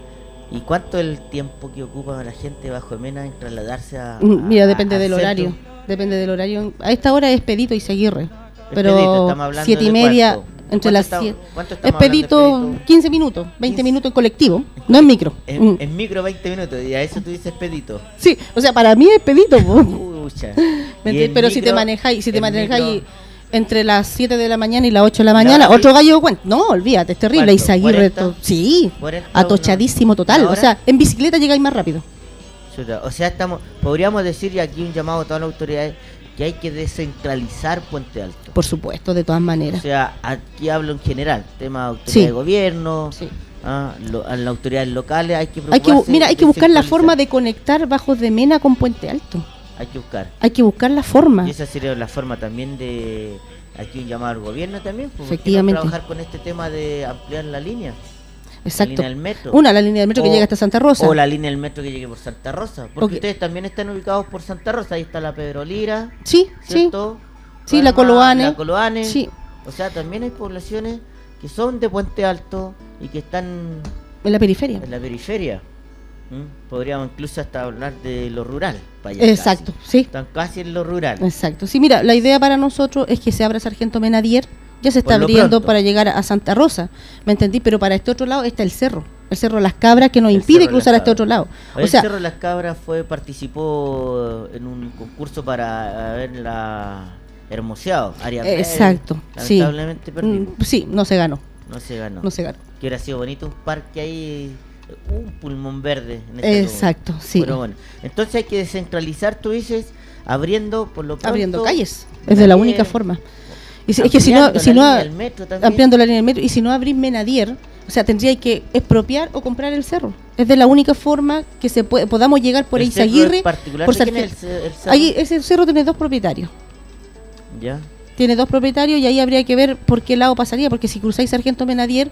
¿Y cuánto es el tiempo que ocupa la gente bajo Mena en trasladarse a, a Mira, depende a, del horario. centro? Depende del horario. A esta hora es Expedito y Seguirre. Expedito, Pero estamos hablando siete y de media, cuánto. entre ¿Cuánto las estamos- siete. cuánto estamos hablando de Expedito, Expedito? quince minutos, veinte quince. minutos en colectivo, no en micro. En, Mm. en micro veinte minutos, y a eso tú dices Expedito. Sí, o sea, para mí es Expedito. po. Pucha. ¿Me Y entiendes? en Pero si te micro- manejáis, si te en manejáis micro- entre las siete de la mañana y las ocho de la mañana, Claro, otro y- gallo cuenta. No, olvídate, es terrible. ¿Cuánto? Y Seguirre, ¿cuarenta? to- sí, cuarenta, atochadísimo una- total. una O hora? sea, en bicicleta llegáis más rápido. Chuta, o sea, estamos, podríamos decir, y aquí un llamado a todas las autoridades, que hay que descentralizar Puente Alto. Por supuesto, de todas O maneras. sea, aquí hablo en general, tema de autoridad Sí. de gobierno, Sí. ah, lo- a las autoridades locales, hay que Hay que, bu- preocuparse mira, hay que de buscar la centralizar. forma de conectar Bajos de Mena con Puente Alto. Hay que buscar. Hay que buscar la forma. Y esa sería la forma también de, aquí un llamado al gobierno también, pues, ¿por qué no Efectivamente. trabajar con este tema de ampliar la línea? La Exacto. línea del metro. Una, la línea del metro que O- llega hasta Santa Rosa. O la línea del metro que llegue por Santa Rosa. Porque Ok. ustedes también están ubicados por Santa Rosa. Ahí está la Pedro Lira, Sí, sí. ¿cierto? Sí, la Además, Coloane. La Coloane. Sí, O sea, también hay poblaciones que son de Puente Alto y que están en la periferia. en la periferia. ¿Mm? Podríamos incluso hasta hablar de lo rural. para allá Exacto, casi. sí. Están casi en lo rural. Exacto. Sí, mira, la idea para nosotros es que se abra Sargento Menadier. Ya se está Por lo abriendo pronto. para llegar a Santa Rosa. ¿Me entendí? Pero para este otro lado está el cerro. El cerro Las Cabras que nos El impide Cerro cruzar a Las este otro Cabras. lado. Oye, O sea, el Cerro Las Cabras fue participó en un concurso para ver la hermoseado. Área verde. exacto. Sí. Lamentablemente perdimos. Mm, sí, no se ganó. No se ganó. No se ganó. Que hubiera sido bonito un parque ahí, un pulmón verde. En esta Exacto, comuna. sí. Pero bueno, entonces hay que descentralizar, tú dices, abriendo por lo pronto. Abriendo calles. Es de la Menadier, única forma. Y si- es que si no, ampliando si la no línea del metro también. ampliando la línea del metro, y si no abrís Menadier, o sea, tendría que expropiar o comprar el cerro. Es de la única forma que se puede, podamos llegar por El cerro Eizaguirre. en particular, por ¿de quién Sarge- es el ce- el cerro? Ahí ese cerro tiene dos propietarios. Ya. Tiene dos propietarios y ahí habría que ver por qué lado pasaría, porque si cruzáis Sargento Menadier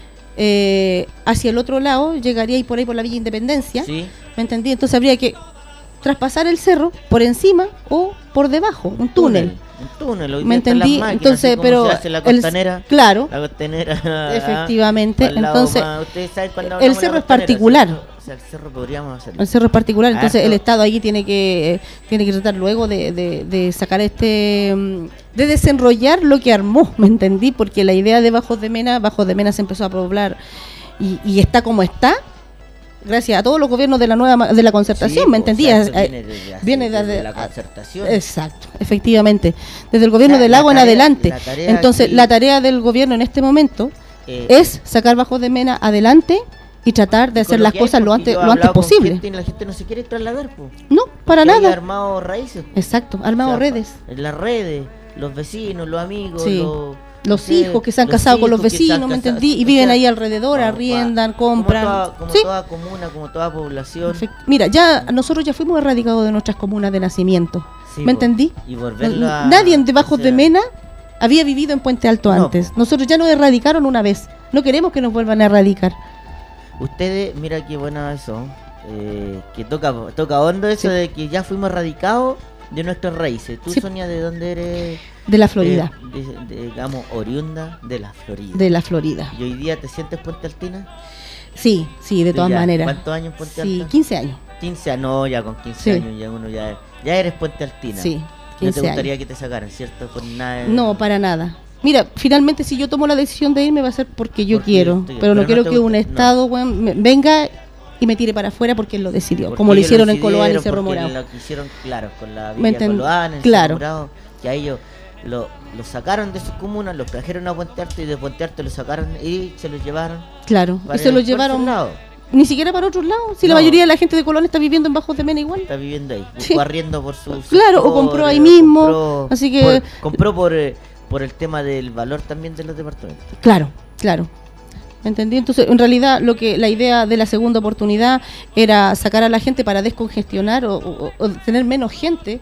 eh, hacia el otro lado, llegaríais por ahí por la Villa Independencia. Sí. ¿Me entendí? Entonces habría que traspasar el cerro por encima o por debajo, un túnel. Un túnel, hoy ¿Me día están las entendí? máquinas, Entonces, así como pero se hace la el- costanera. claro, La costanera. efectivamente. al lado Entonces, más- ustedes saben cuando el hablamos de cerro la es costanera, particular. ¿cierto? O sea, el cerro podríamos hacerlo. el cerro es particular, entonces Harto. el Estado ahí tiene que eh, tiene que tratar luego de, de, de sacar este mm, de desenrollar lo que armó, ¿me entendí? Porque la idea de Bajos de Mena, Bajos de Mena se empezó a poblar y, y está como está, gracias a todos los gobiernos de la nueva ma- de la concertación, Sí, ¿me o sea, entendí? eso Eh, viene desde hace- viene desde desde- la concertación. Exacto, efectivamente, desde el gobierno O sea, del la agua en tarea- adelante. la tarea Entonces, aquí- la tarea del gobierno en este momento Eh, es sacar Bajos de Mena adelante y tratar de con hacer lo las que hay, cosas lo porque antes yo he lo antes hablado con posible. gente y la gente no se quiere trasladar, po. No, para Que hay nada. armado raíces. Exacto, armado O sea, redes. En las redes, los vecinos, los amigos, Sí. los, Los no sé, hijos que se han los casado con los hijos que se han vecinos, ¿me casado, entendí? Y o viven sea, ahí alrededor, como arriendan, pa- compran. Como, toda, como Sí. toda comuna, como toda población. Perfecto. Mira, ya nosotros ya fuimos erradicados de nuestras comunas de nacimiento. Sí, ¿Me po. entendí? Y volverlo a- Nadie en Bajos o sea, de Mena había vivido en Puente Alto No, antes. po. Nosotros ya nos erradicaron una vez. No queremos que nos vuelvan a erradicar. Ustedes, mira qué bueno eso, eh, que toca toca hondo eso Sí. de que ya fuimos erradicados de nuestras raíces. ¿Tú, Sí. Sonia, de dónde eres? De la Florida. Eh, de- de- digamos, oriunda de la Florida. De la Florida. ¿Y hoy día te sientes Puente Altina? Sí, sí, de todas Ya, maneras. ¿Cuántos años en Puente Sí, Alta? quince años. quince años, no, ya con quince Sí. años ya uno ya, ya eres Puente Altina. Sí, No quince te gustaría años. que te sacaran, ¿cierto? Por nada. No, para nada. Mira, finalmente si yo tomo la decisión de irme va a ser porque yo Porque quiero, usted- pero, pero no no quiero te que gusta- un no. Estado weón, me- venga y me tire para afuera porque él lo decidió, Porque como lo ellos hicieron en decidieron, Coloane y Cerro porque Morado. Lo que hicieron, claro, con la ¿Me Villa enten- Coloane, en claro. Cerro Morado, que a ellos lo, lo sacaron de sus comunas, los trajeron a Puente Alto y de Puente Alto lo sacaron y se los llevaron. Claro, para y se lo por su llevaron lado. ni siquiera para otros lados, si la No. mayoría de la gente de Colón está viviendo en Bajos de Mena igual. Está viviendo ahí, Sí. buscó arriendo por su Claro, o sector, compró ahí eh, mismo, compró así que- por- compró por, eh, por el tema del valor también de los departamentos. Claro, claro. ¿Me entendí? Entonces, en realidad, lo que la idea de la segunda oportunidad era sacar a la gente para descongestionar o, o- o tener menos gente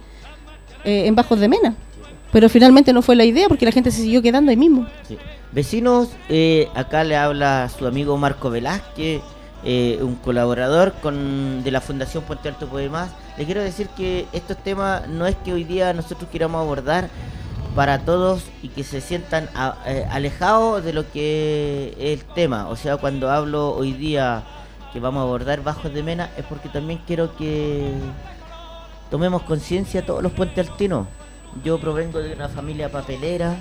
eh, en Bajos de Mena. Pero finalmente no fue la idea porque la gente se siguió quedando ahí mismo. Sí. Vecinos, eh, acá le habla su amigo Marco Velázquez, eh, un colaborador con de la Fundación Puente Alto Puede Más. Le quiero decir que estos temas no es que hoy día nosotros queramos abordar para todos y que se sientan a- eh, alejados de lo que es el tema. O sea, cuando hablo hoy día que vamos a abordar Bajos de Mena es porque también quiero que tomemos conciencia todos los puentealtinos. Yo provengo de una familia papelera,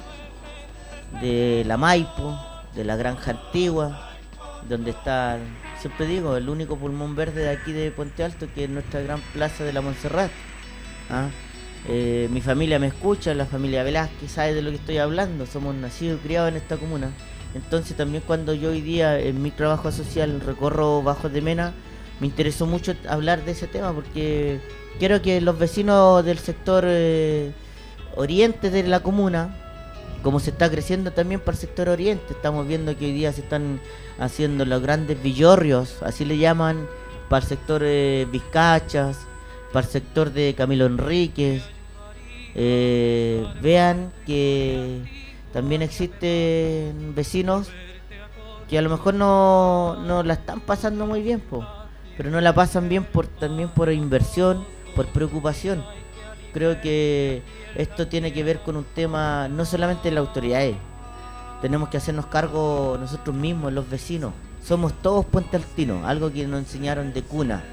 de la Maipo, de la Granja Antigua, donde está, siempre digo, el único pulmón verde de aquí de Puente Alto, que es nuestra gran plaza de la Montserrat. ¿Ah? Eh, mi familia me escucha, la familia Velázquez sabe de lo que estoy hablando, somos nacidos y criados en esta comuna. Entonces también cuando yo hoy día en mi trabajo social recorro Bajos de Mena, me interesó mucho hablar de ese tema porque quiero que los vecinos del sector eh, oriente de la comuna, como se está creciendo también para el sector oriente, estamos viendo que hoy día se están haciendo los grandes villorrios, así le llaman, para el sector eh, Vizcachas, para el sector de Camilo Enríquez. Eh, vean que también existen vecinos que a lo mejor no, no la están pasando muy bien, po, pero no la pasan bien por también por inversión, por preocupación. Creo que esto tiene que ver con un tema no solamente de las autoridades. Tenemos que hacernos cargo nosotros mismos, los vecinos. Somos todos puentealtinos, algo que nos enseñaron de cuna.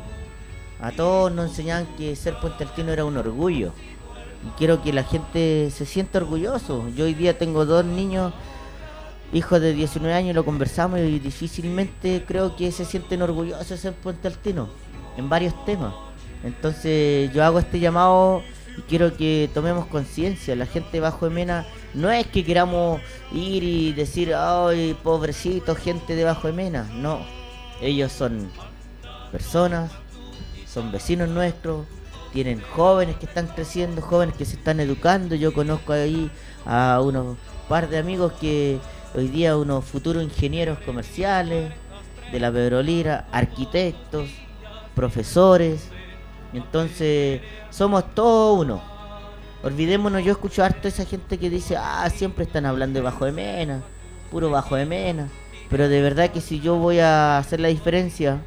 A todos nos enseñaban que ser puentealtino era un orgullo. Y quiero que la gente se sienta orgulloso. Yo hoy día tengo dos niños, hijos de diecinueve años, y lo conversamos y difícilmente creo que se sienten orgullosos de ser puentealtinos en varios temas. Entonces yo hago este llamado y quiero que tomemos conciencia. La gente de Bajo de Mena no es que queramos ir y decir, ay, pobrecito, gente de Bajo de Mena. No, ellos son personas, son vecinos nuestros, tienen jóvenes que están creciendo, jóvenes que se están educando. Yo conozco ahí a unos par de amigos que hoy día unos futuros ingenieros comerciales de la Pedro Lira, arquitectos, profesores. Entonces somos todos uno. Olvidémonos, yo escucho harto a esa gente que dice, ah, siempre están hablando de Bajo de Mena, puro Bajo de Mena. Pero de verdad que si yo voy a hacer la diferencia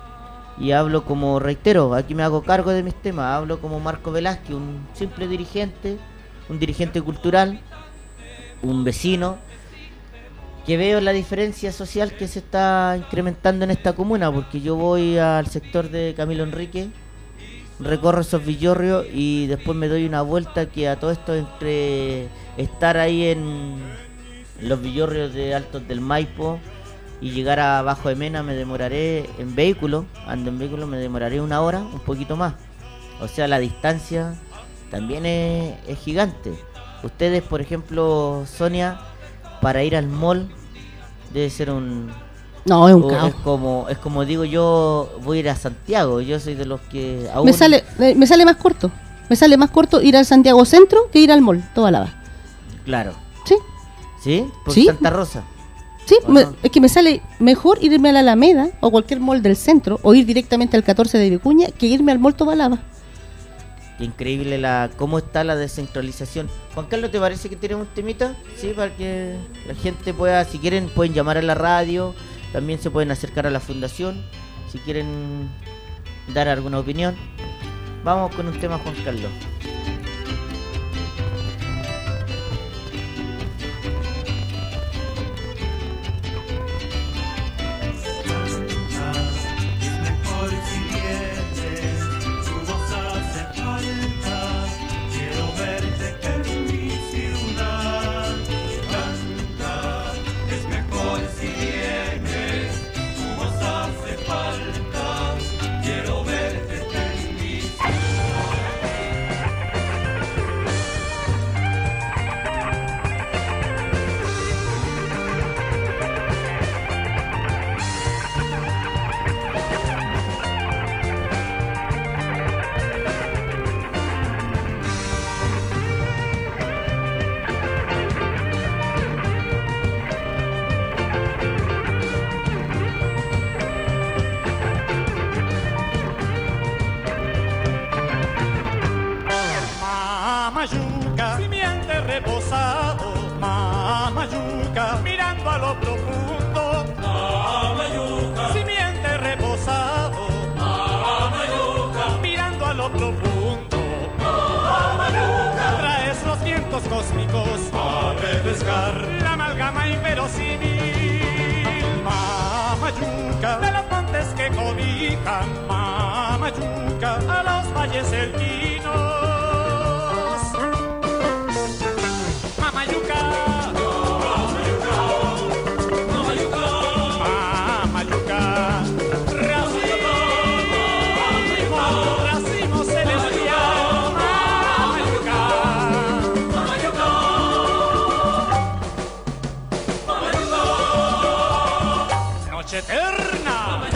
y hablo como, reitero, aquí me hago cargo de mis temas, hablo como Marco Velázquez, un simple dirigente, un dirigente cultural, un vecino, que veo la diferencia social que se está incrementando en esta comuna, porque yo voy al sector de Camilo Enríquez, recorro esos villorrios y después me doy una vuelta que a todo esto, entre estar ahí en los villorrios de Altos del Maipo y llegar a Bajo de Mena, me demoraré en vehículo, ando en vehículo, me demoraré una hora, un poquito más. O sea, la distancia también es, es gigante. Ustedes, por ejemplo, Sonia, para ir al mall debe ser un... No, es un caos. Es como, es como digo yo, voy a ir a Santiago. Yo soy de los que aún... Me sale, me sale más corto. Me sale más corto ir al Santiago Centro que ir al mall, toda la va. Claro. ¿Sí? ¿Sí? Por ¿Sí? Santa Rosa. Sí, me, no? es que me sale mejor irme a la Alameda o cualquier mall del centro o ir directamente al catorce de Vicuña que irme al mall Tobalaba. Qué increíble la cómo está la descentralización. Juan Carlos, ¿te parece que tenemos un temita? Sí, para que la gente pueda, si quieren, pueden llamar a la radio. También se pueden acercar a la fundación si quieren dar alguna opinión. Vamos con un tema, Juan Carlos. Mamayuca, simiente reposado, Mamayuca, mirando a lo profundo, Mamayuca, simiente reposado, Mamayuca, mirando a lo profundo, Mamayuca, traes los vientos cósmicos a refrescar la amalgama inverosímil, Mamayuca, de la dirijan Mamayuca a los valles cerquinos. Mamayuca, Mamayuca, Mamayuca, Mamayuca, racimo, racimo celestial. Mamayuca, Mamayuca, Mamayuca, noche eterna.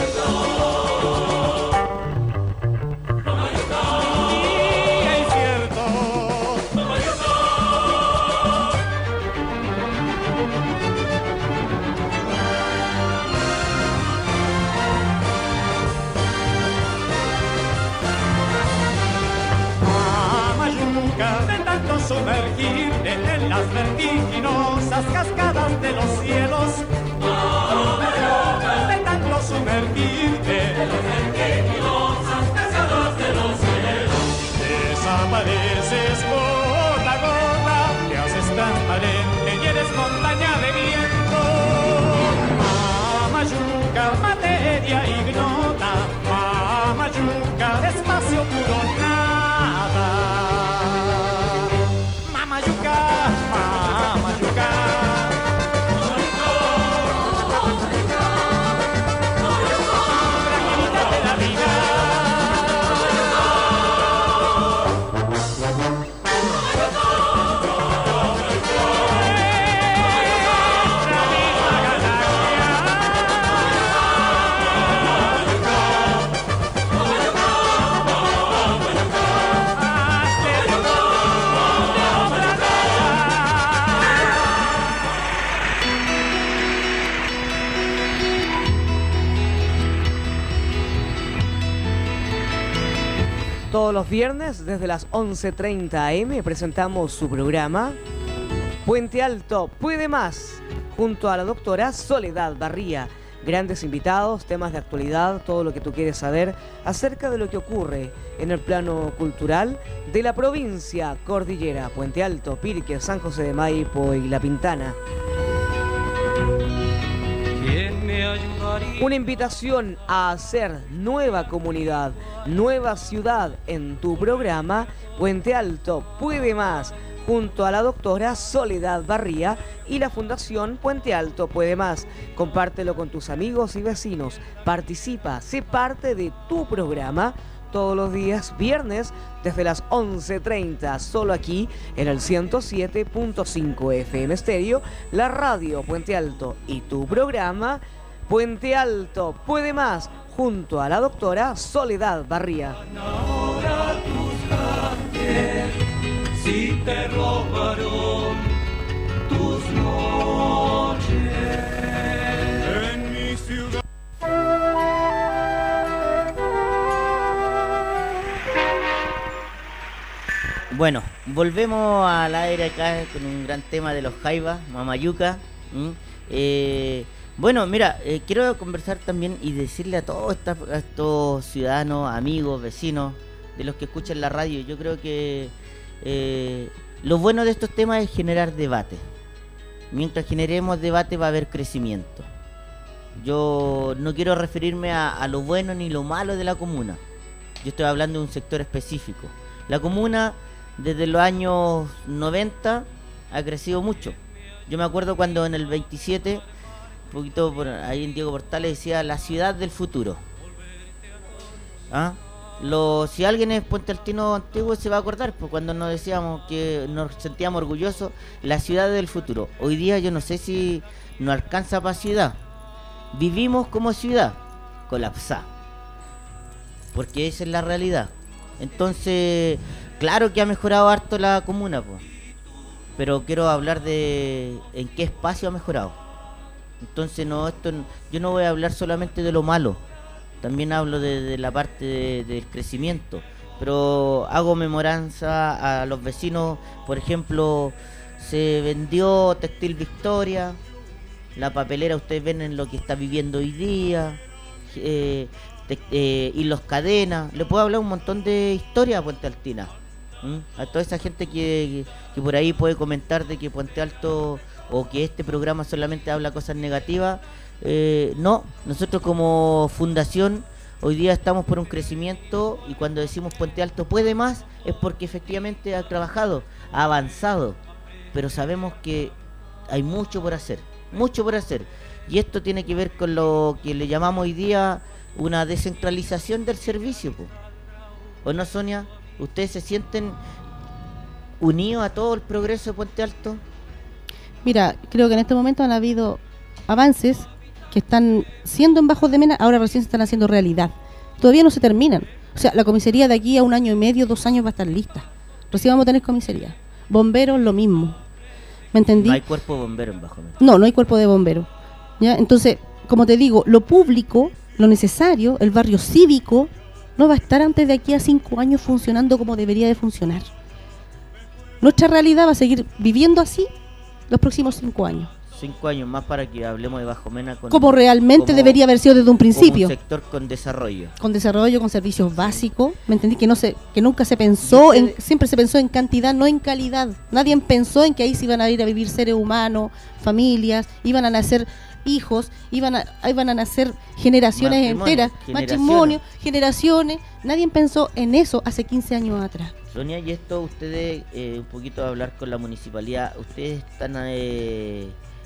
De tanto sumergirte en las vertiginosas cascadas de los cielos, de tanto sumergirte en las vertiginosas cascadas de los cielos, desapareces gota a gota, te haces transparente y eres montaña de viento. Mamayuca, materia ignota, Mamayuca, espacio puro nada. Mamayuca, Mamayuca, tranquilidad de la vida. Todos los viernes desde las once treinta a eme presentamos su programa Puente Alto Puede Más, junto a la doctora Soledad Barría. Grandes invitados, temas de actualidad, todo lo que tú quieres saber acerca de lo que ocurre en el plano cultural de la provincia cordillera, Puente Alto, Pirque, San José de Maipo y La Pintana. Una invitación a hacer nueva comunidad, nueva ciudad en tu programa Puente Alto Puede Más, junto a la doctora Soledad Barría y la Fundación Puente Alto Puede Más. Compártelo con tus amigos y vecinos, participa, sé parte de tu programa todos los días viernes desde las once treinta, solo aquí en el ciento siete punto cinco F M Estéreo, la radio Puente Alto y tu programa Puente Alto Puede Más, junto a la doctora Soledad Barría. Ahora tus calles, si te robaron tus noches En mi ciudad. Bueno, volvemos al aire acá con un gran tema de los jaivas, Mamayuca. ¿Mm? Eh, bueno, mira, eh, quiero conversar también y decirle a todos esta- a estos ciudadanos, amigos, vecinos, de los que escuchan la radio, yo creo que eh, lo bueno de estos temas es generar debate. Mientras generemos debate va a haber crecimiento. Yo no quiero referirme a, a lo bueno ni lo malo de la comuna. Yo estoy hablando de un sector específico. La comuna desde los años noventa ha crecido mucho. Yo me acuerdo cuando en el veintisiete, un poquito por ahí en Diego Portales decía la ciudad del futuro. ¿Ah? Lo, si alguien es puentealtino antiguo se va a acordar, pues cuando nos decíamos que nos sentíamos orgullosos, la ciudad del futuro. Hoy día yo no sé si nos alcanza para ciudad. Vivimos como ciudad, colapsada. Porque esa es la realidad. Entonces, claro que ha mejorado harto la comuna, pues. Pero quiero hablar de en qué espacio ha mejorado. Entonces, no, esto, yo no voy a hablar solamente de lo malo. También hablo de, de la parte de, del crecimiento. Pero hago memoranza a los vecinos. Por ejemplo, se vendió Textil Victoria. La papelera, ustedes ven en lo que está viviendo hoy día. Eh, te, eh, y los cadenas. Le puedo hablar un montón de historias a Puente Altina. ¿Mm? A toda esa gente que, que por ahí puede comentar de que Puente Alto o que este programa solamente habla cosas negativas. Eh, no, nosotros como fundación Hoy día estamos por un crecimiento y cuando decimos Puente Alto puede más es porque efectivamente ha trabajado, ha avanzado, pero sabemos que hay mucho por hacer, mucho por hacer. Y esto tiene que ver con lo que le llamamos hoy día una descentralización del servicio, po. ¿O no, Sonia? ¿Ustedes se sienten unidos a todo el progreso de Puente Alto? Mira, creo que en este momento han habido avances que están siendo en Bajos de Mena, ahora recién se están haciendo realidad. Todavía no se terminan. O sea, la comisaría de aquí a un año y medio, dos años va a estar lista. Recién vamos a tener comisaría. Bomberos, lo mismo. ¿Me entendí? No hay cuerpo de bombero en Bajo Mena. No, no hay cuerpo de bomberos. ¿Ya? Entonces, como te digo, lo público, lo necesario, el barrio cívico, no va a estar antes de aquí a cinco años funcionando como debería de funcionar. Nuestra realidad va a seguir viviendo así los próximos cinco años. Cinco años más para que hablemos de Bajo Mena con, como realmente como, debería haber sido desde un principio. Como un sector con desarrollo. Con desarrollo, con servicios básicos. ¿Me entendí? Que no se, que nunca se pensó, en, siempre se pensó en cantidad, no en calidad. Nadie pensó en que ahí se iban a ir a vivir seres humanos, familias, iban a nacer hijos, iban a, iban a nacer generaciones Matrimonio, enteras, generaciones. matrimonio, generaciones. Nadie pensó en eso hace quince años atrás. Sonia, y esto ustedes, eh, un poquito de hablar con la municipalidad, ustedes están eh,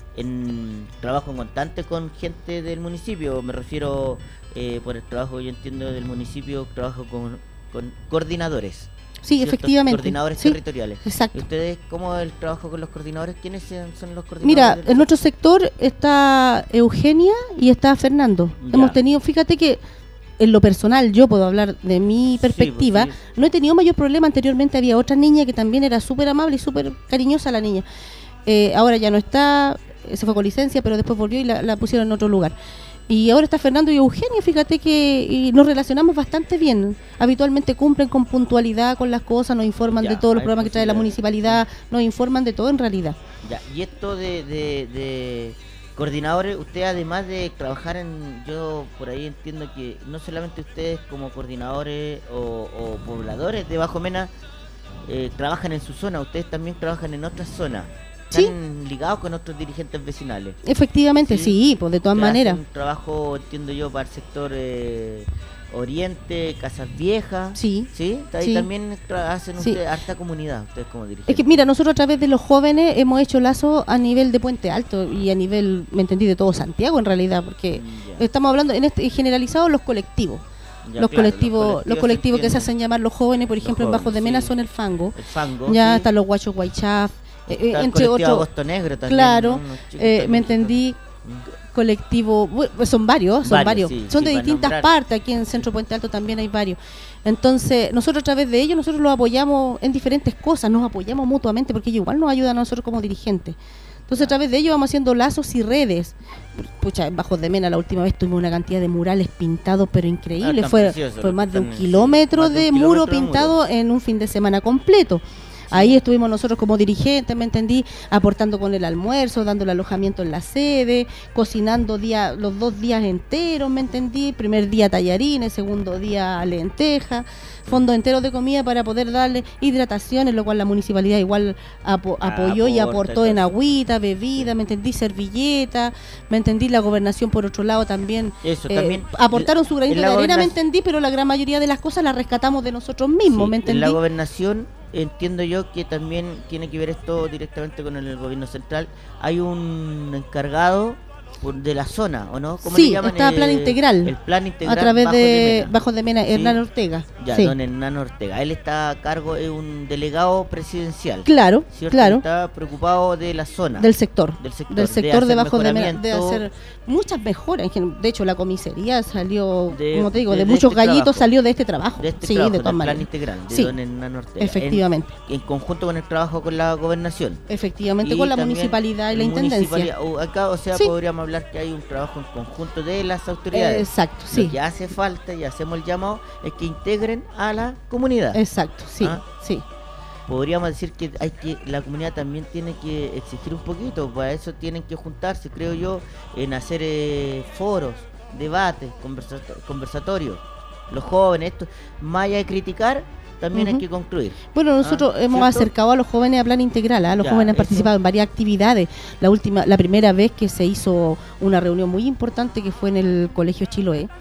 en trabajo constante con gente del municipio, me refiero eh, por el trabajo, yo entiendo del municipio, trabajo con, con coordinadores. Sí, efectivamente. Coordinadores sí, territoriales. Exacto. ¿Y ustedes cómo el trabajo con los coordinadores? ¿Quiénes son los coordinadores? Mira, del... en nuestro sector está Eugenia y está Fernando. Ya. Hemos tenido, fíjate que en lo personal, yo puedo hablar de mi perspectiva, sí, pues, sí. No he tenido mayor problema. Anteriormente había otra niña que también era súper amable y súper cariñosa la niña. Eh, ahora ya no está, se fue con licencia, pero después volvió y la, la pusieron en otro lugar. Y ahora está Fernando y Eugenia, fíjate que y nos relacionamos bastante bien. Habitualmente cumplen con puntualidad con las cosas, nos informan Ya, de todos los hay programas que trae la municipalidad, nos informan de todo en realidad. Ya, y esto de, de, de coordinadores, usted además de trabajar en, yo por ahí entiendo que no solamente ustedes como coordinadores o, o pobladores de Bajo Mena eh, trabajan en su zona, ustedes también trabajan en otras zonas. ¿Están ¿Sí? ligados con otros dirigentes vecinales? Efectivamente, Sí, sí, pues de todas Ustedes maneras. hacen un trabajo, entiendo yo, para el sector eh, Oriente, Casas Viejas. Sí. ¿Sí? Ahí Sí. también tra- hacen Sí. ustedes harta comunidad, ustedes como dirigentes. Es que mira, nosotros a través de los jóvenes hemos hecho lazos a nivel de Puente Alto y a nivel, me entendí, de todo Santiago en realidad, porque Ya. estamos hablando en este generalizado los colectivos. Ya, los, claro, colectivos, los colectivos que se entienden. hacen llamar los jóvenes, por Los ejemplo, en jóvenes, Bajos de Mena sí. son el Fango. El fango. Ya sí. están los guachos guaychaf, eh, Está el entre colectivo otros. Agosto Negro también. Claro, ¿no? Unos chicos eh, también me que entendí, colectivo, bu- pues son varios, son Varios, varios, sí, son sí, de para distintas nombrar. partes, aquí en Centro Puente Alto también hay varios. Entonces, nosotros a través de ellos, nosotros los apoyamos en diferentes cosas, nos apoyamos mutuamente porque ellos igual nos ayudan a nosotros como dirigentes. Entonces, a través de ellos vamos haciendo lazos y redes. Pucha, en Bajos de Mena la última vez tuvimos una cantidad de murales pintados, pero increíble. Ah, tan fue precioso, fue lo más que de un están, sí, kilómetro más de un de kilómetro muro de muro. pintado en un fin de semana completo. Ahí estuvimos nosotros como dirigentes, me entendí, aportando con el almuerzo, dando el alojamiento en la sede, cocinando día, los dos días enteros, me entendí, primer día tallarines, segundo día lenteja, fondos enteros de comida para poder darle hidrataciones, lo cual la municipalidad igual apo- Ah, apoyó y aporta, aportó en entonces. agüita, bebida, me entendí, servilleta, me entendí, la gobernación por otro lado también, Eso, eh, también. aportaron su granito en de la arena, me gobernación- entendí, pero la gran mayoría de las cosas las rescatamos de nosotros mismos, Sí, me en entendí. la gobernación entiendo yo que también tiene que ver esto directamente con el, el gobierno central. Hay un encargado por- de la zona, ¿o no? ¿Cómo Sí, le llaman? está plan Eh, integral. El plan integral A través Bajo de Mena. Bajos de Mena, Sí. Hernán Ortega. Ya, Sí. don Hernán Ortega. Él está a cargo, es un delegado presidencial. Claro, ¿Cierto? claro. Está preocupado de la zona. Del sector. Del sector, Del de sector de, hacer Bajos de Mena. De mejoramiento. hacer muchas mejoras. De hecho, la comisaría salió, De- como te digo, de, de- de muchos este gallitos trabajo. salió de este trabajo. De este sí, trabajo, de del todas plan maneras. integral de Sí, don Hernán Ortega. efectivamente. En, en conjunto con el trabajo con la gobernación. Efectivamente, Y con la también municipalidad y la intendencia. municipalidad- o acá, o sea, Sí. podríamos hablar que hay un trabajo en conjunto de las Eh, autoridades. exacto, Lo sí. que hace falta y hacemos el llamado es que integren a la comunidad. Exacto, sí, Ah. sí. Podríamos decir que hay que la comunidad también tiene que exigir un poquito, para eso tienen que juntarse, creo yo, en hacer eh, foros, debates, conversato- conversatorios. Los jóvenes, esto, más allá de criticar, también hay Ujú. que concluir. Bueno, nosotros Ah, hemos ¿cierto? acercado a los jóvenes a plan integral, ¿ah? Los Ya, jóvenes han eso. participado en varias actividades. La última, la primera vez que se hizo una reunión muy importante que fue en el Colegio Chiloé,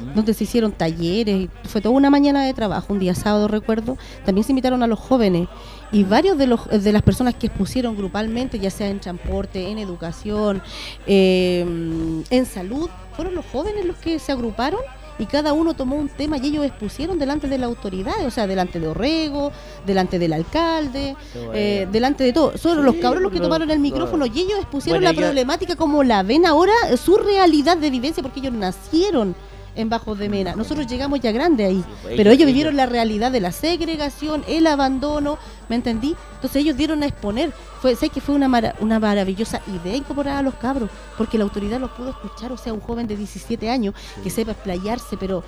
¿Mm? donde se hicieron talleres, fue toda una mañana de trabajo, un día sábado recuerdo, también se invitaron a los jóvenes y varios de los de las personas que expusieron grupalmente, ya sea en transporte, en educación, eh, en salud, fueron los jóvenes los que se agruparon y cada uno tomó un tema y ellos expusieron delante de la autoridad, o sea, delante de Orrego, delante del alcalde, Bueno. eh, delante de todo. Son Sí, los cabros los que pero- tomaron el micrófono y ellos expusieron Bueno, la yo- problemática como la ven ahora, eh, su realidad de vivencia, porque ellos nacieron en Bajos de Mena. Nosotros llegamos ya grande ahí, Sí, pues, pero ellos- ellos vivieron ellos- la realidad de la segregación, el abandono, ¿me entendí? Entonces ellos dieron a exponer. Fue, sé que fue una mara- una maravillosa idea incorporar a los cabros, porque la autoridad los pudo escuchar, o sea, un joven de diecisiete años que sepa explayarse, pero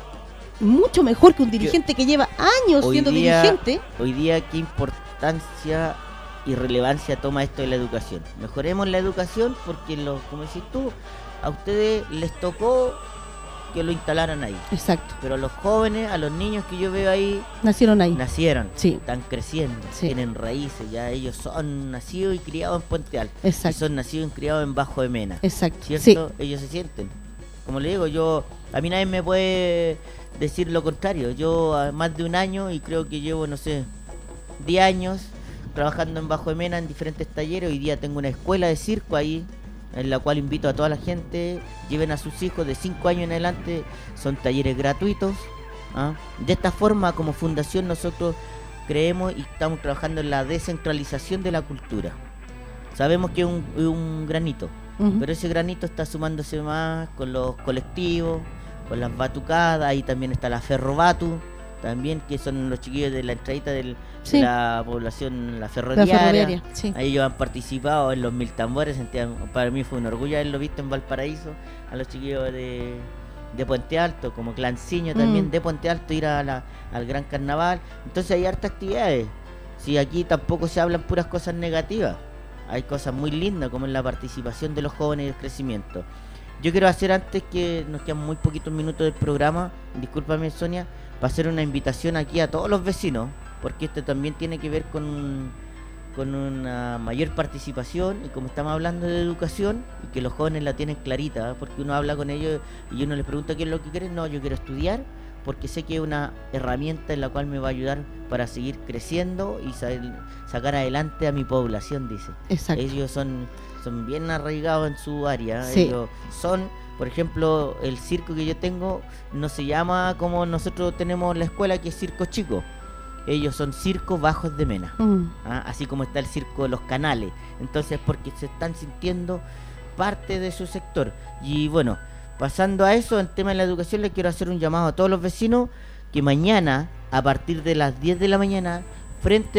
mucho mejor que un dirigente que lleva años Hoy siendo día- dirigente. Hoy día, ¿qué importancia y relevancia toma esto de la educación? Mejoremos la educación porque, lo, como decís tú, a ustedes les tocó que lo instalaran ahí. Exacto, Pero a los jóvenes, a los niños que yo veo ahí, nacieron ahí. nacieron, Sí. están creciendo, Sí. tienen raíces, ya ellos son nacidos y criados en Puente Alto. Y Exacto, son nacidos y criados en Bajo de Mena. exacto. Sí, ¿Cierto? Ellos se sienten. Como le digo, yo, a mí nadie me puede decir lo contrario. Yo a más de un año y creo que llevo, no sé, diez años trabajando en Bajo de Mena en diferentes talleres. Hoy día tengo una escuela de circo ahí, en la cual invito a toda la gente, lleven a sus hijos de cinco años en adelante, son talleres gratuitos. ¿Ah? De esta forma, como fundación, nosotros creemos y estamos trabajando en la descentralización de la cultura. Sabemos que es un, es un granito, Ujú. pero ese granito está sumándose más con los colectivos, con las batucadas, ahí también está la Ferrobatu, también que son los chiquillos de la entradita del, Sí. de la población, la La ferroviaria. ferroviaria, sí. Ahí ellos han participado en los mil tambores, sentía- para mí fue un orgullo haberlo visto en Valparaíso, a los chiquillos de, de Puente Alto, como Clanciño también Mm. de Puente Alto, ir a la- al gran carnaval. Entonces hay hartas actividades. Si aquí tampoco se hablan puras cosas negativas, hay cosas muy lindas como en la participación de los jóvenes y el crecimiento. Yo quiero hacer, antes que nos quedan muy poquitos minutos del programa, discúlpame Sonia, para hacer una invitación aquí a todos los vecinos, porque esto también tiene que ver con, con una mayor participación, y como estamos hablando de educación, y que los jóvenes la tienen clarita, ¿eh? Porque uno habla con ellos y uno les pregunta qué es lo que quieren. No, yo quiero estudiar, porque sé que es una herramienta en la cual me va a ayudar para seguir creciendo y sa- sacar adelante a mi población, dice. Exacto. Ellos son, son bien arraigados en su área. Sí. Ellos son, por ejemplo, el circo que yo tengo no se llama como nosotros tenemos en la escuela, que es Circo Chico. Ellos son Circo Bajos de Mena. Mm. ¿Ah? Así como está el circo de los canales. Entonces, porque se están sintiendo parte de su sector. Y bueno, pasando a eso, en tema de la educación, le quiero hacer un llamado a todos los vecinos que mañana, a partir de las diez de la mañana, frente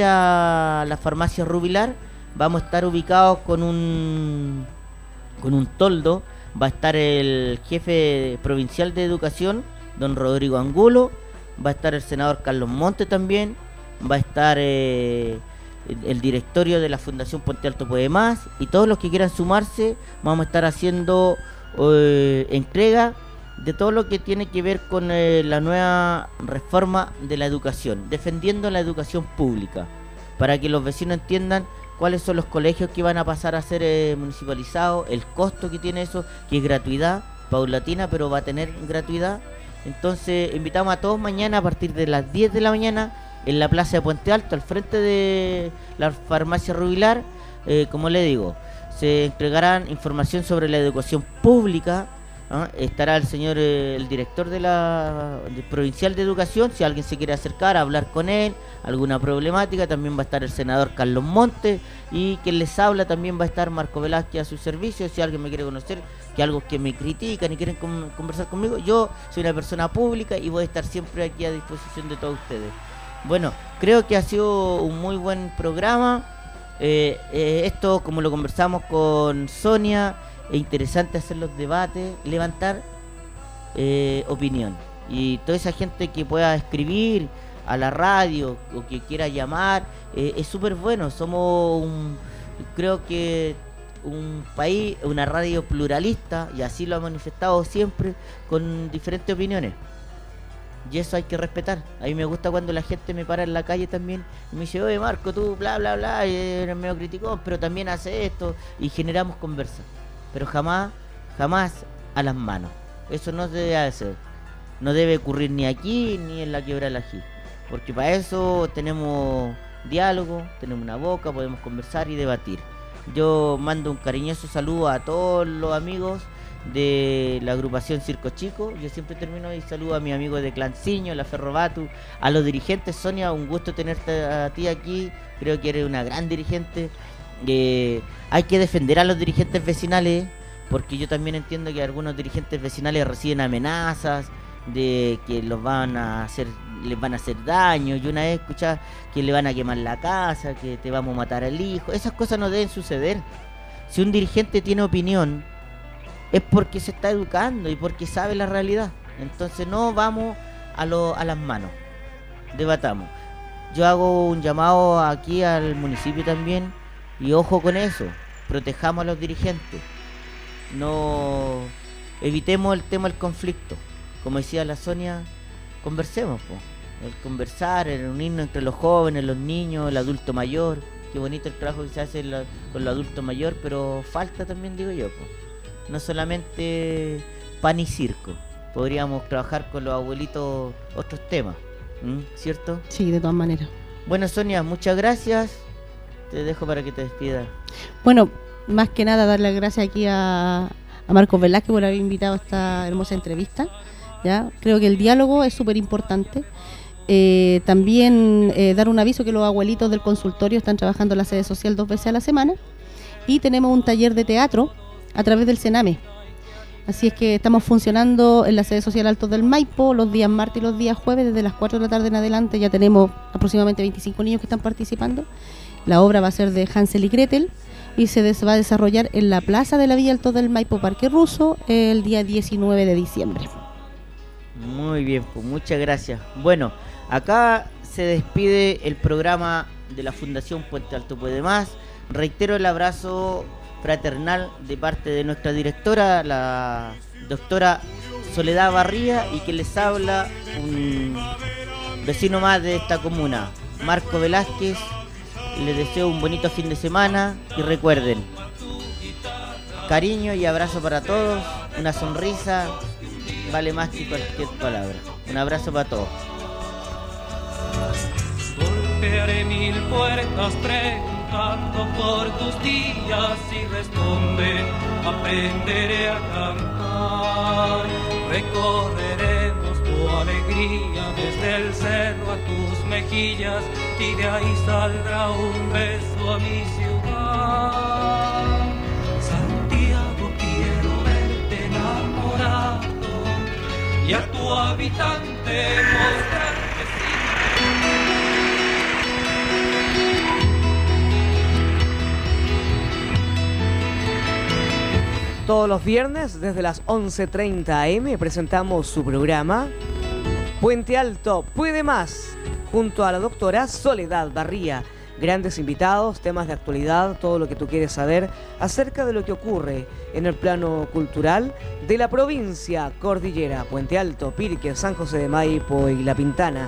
a la farmacia Rubilar, vamos a estar ubicados con un con un toldo. Va a estar el jefe provincial de educación, don Rodrigo Angulo, va a estar el senador Carlos Monte también, va a estar eh, el, el directorio de la Fundación Puente Alto Puede Más, y todos los que quieran sumarse. Vamos a estar haciendo eh, entrega de todo lo que tiene que ver con eh, la nueva reforma de la educación, defendiendo la educación pública, para que los vecinos entiendan cuáles son los colegios que van a pasar a ser eh, municipalizados, el costo que tiene eso, que es gratuidad, paulatina, pero va a tener gratuidad. Entonces invitamos a todos mañana a partir de las diez de la mañana en la plaza de Puente Alto, al frente de la farmacia Rubilar. Eh, como le digo, se entregarán información sobre la educación pública. ¿Ah? Estará el señor, eh, el director de la de provincial de educación, si alguien se quiere acercar a hablar con él, alguna problemática. También va a estar el senador Carlos Montes, y quien les habla también va a estar Marco Velázquez a su servicio. Si alguien me quiere conocer, que algo que me critican y quieren con- conversar conmigo, yo soy una persona pública y voy a estar siempre aquí a disposición de todos ustedes. Bueno, creo que ha sido un muy buen programa. Eh, eh, esto, como lo conversamos con Sonia, es interesante hacer los debates, levantar eh, opinión. Y toda esa gente que pueda escribir a la radio o que quiera llamar, eh, es súper bueno. Somos un, creo que un país, una radio pluralista, y así lo ha manifestado siempre, con diferentes opiniones. Y eso hay que respetar. A mí me gusta cuando la gente me para en la calle también y me dice: oye Marco, tú bla bla bla, y eres medio criticón, pero también hace esto, y generamos conversa. Pero jamás, jamás a las manos. Eso no se debe hacer. no debe ocurrir ni aquí ni en la Quebrada del Ají, porque para eso tenemos diálogo, tenemos una boca, podemos conversar y debatir. Yo mando un cariñoso saludo a todos los amigos de la agrupación Circo Chico. Yo siempre termino y saludo a mis amigos de Clanciño, la Ferrobatu, a los dirigentes. Sonia, un gusto tenerte a ti aquí, creo que eres una gran dirigente. Eh, hay que defender a los dirigentes vecinales, porque yo también entiendo que algunos dirigentes vecinales reciben amenazas de que los van a hacer, les van a hacer daño. Yo una vez escuché que le van a quemar la casa, que te vamos a matar al hijo. Esas cosas no deben suceder. Si un dirigente tiene opinión, es porque se está educando y porque sabe la realidad. Entonces no vamos a, lo, a las manos, debatamos. Yo hago un llamado aquí al municipio también, y ojo con eso, protejamos a los dirigentes, no evitemos el tema del conflicto. Como decía la Sonia, conversemos, po. El conversar, el unirnos entre los jóvenes, los niños, el adulto mayor. Qué bonito el trabajo que se hace la, con el adulto mayor, pero falta también, digo yo, po. No solamente pan y circo, podríamos trabajar con los abuelitos otros temas, ¿Mm? ¿cierto? Sí, de todas maneras. Bueno, Sonia, muchas gracias. Te dejo para que te despidas. Bueno, más que nada darle las gracias aquí a, a Marcos Velázquez por haber invitado a esta hermosa entrevista. ¿Ya? Creo que el diálogo es súper importante. Eh, también eh, dar un aviso que los abuelitos del consultorio están trabajando en la sede social dos veces a la semana, y tenemos un taller de teatro a través del Sename. Así es que estamos funcionando en la sede social Altos del Maipo los días martes y los días jueves desde las cuatro de la tarde en adelante. Ya tenemos aproximadamente veinticinco niños que están participando. La obra va a ser de Hansel y Gretel y se des- va a desarrollar en la plaza de la Villa Altos del Maipo, Parque Ruso, el día diecinueve de diciembre. Muy bien, pues muchas gracias. Bueno, acá se despide el programa de la Fundación Puente Alto Puede Más. Reitero el abrazo fraternal de parte de nuestra directora, la doctora Soledad Barría, y que les habla un vecino más de esta comuna, Marco Velázquez. Les deseo un bonito fin de semana y recuerden, cariño y abrazo para todos, una sonrisa vale más que cualquier palabra. Un abrazo para todos. Golpearé mil puertas preguntando por tus días y responde, aprenderé a cantar. Recorreremos tu alegría desde el cerro a tus mejillas y de ahí saldrá un beso a mi ciudad. Santiago, quiero verte enamorado y a tu habitante mostrar que sí. Todos los viernes desde las once treinta a eme presentamos su programa Puente Alto Puede Más, junto a la doctora Soledad Barría. Grandes invitados, temas de actualidad, todo lo que tú quieres saber acerca de lo que ocurre en el plano cultural de la provincia cordillera, Puente Alto, Pirque, San José de Maipo y La Pintana.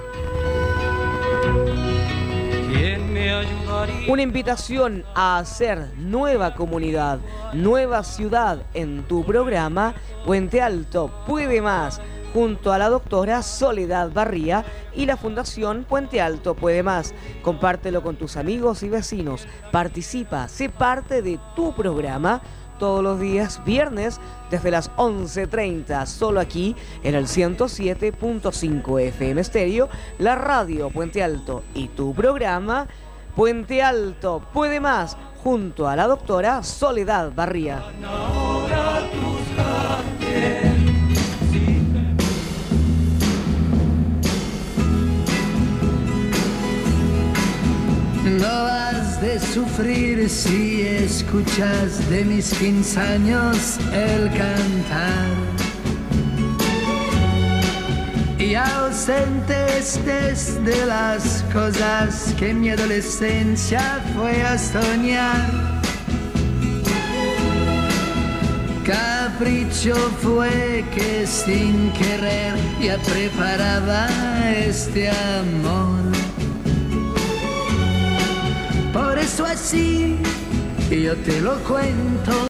¿Quién me ayudaría? Una invitación a hacer nueva comunidad, nueva ciudad en tu programa Puente Alto Puede Más, junto a la doctora Soledad Barría y la Fundación Puente Alto Puede Más. Compártelo con tus amigos y vecinos. Participa, sé parte de tu programa todos los días viernes desde las once treinta, solo aquí en el ciento siete punto cinco F M Estéreo, la radio Puente Alto, y tu programa Puente Alto Puede Más, junto a la doctora Soledad Barría. Ahora tus calles. No has de sufrir si escuchas de mis quince años el cantar. Y ausente estés de las cosas que mi adolescencia fue a soñar. Capricho fue que sin querer ya preparaba este amor. Por eso así yo te lo cuento.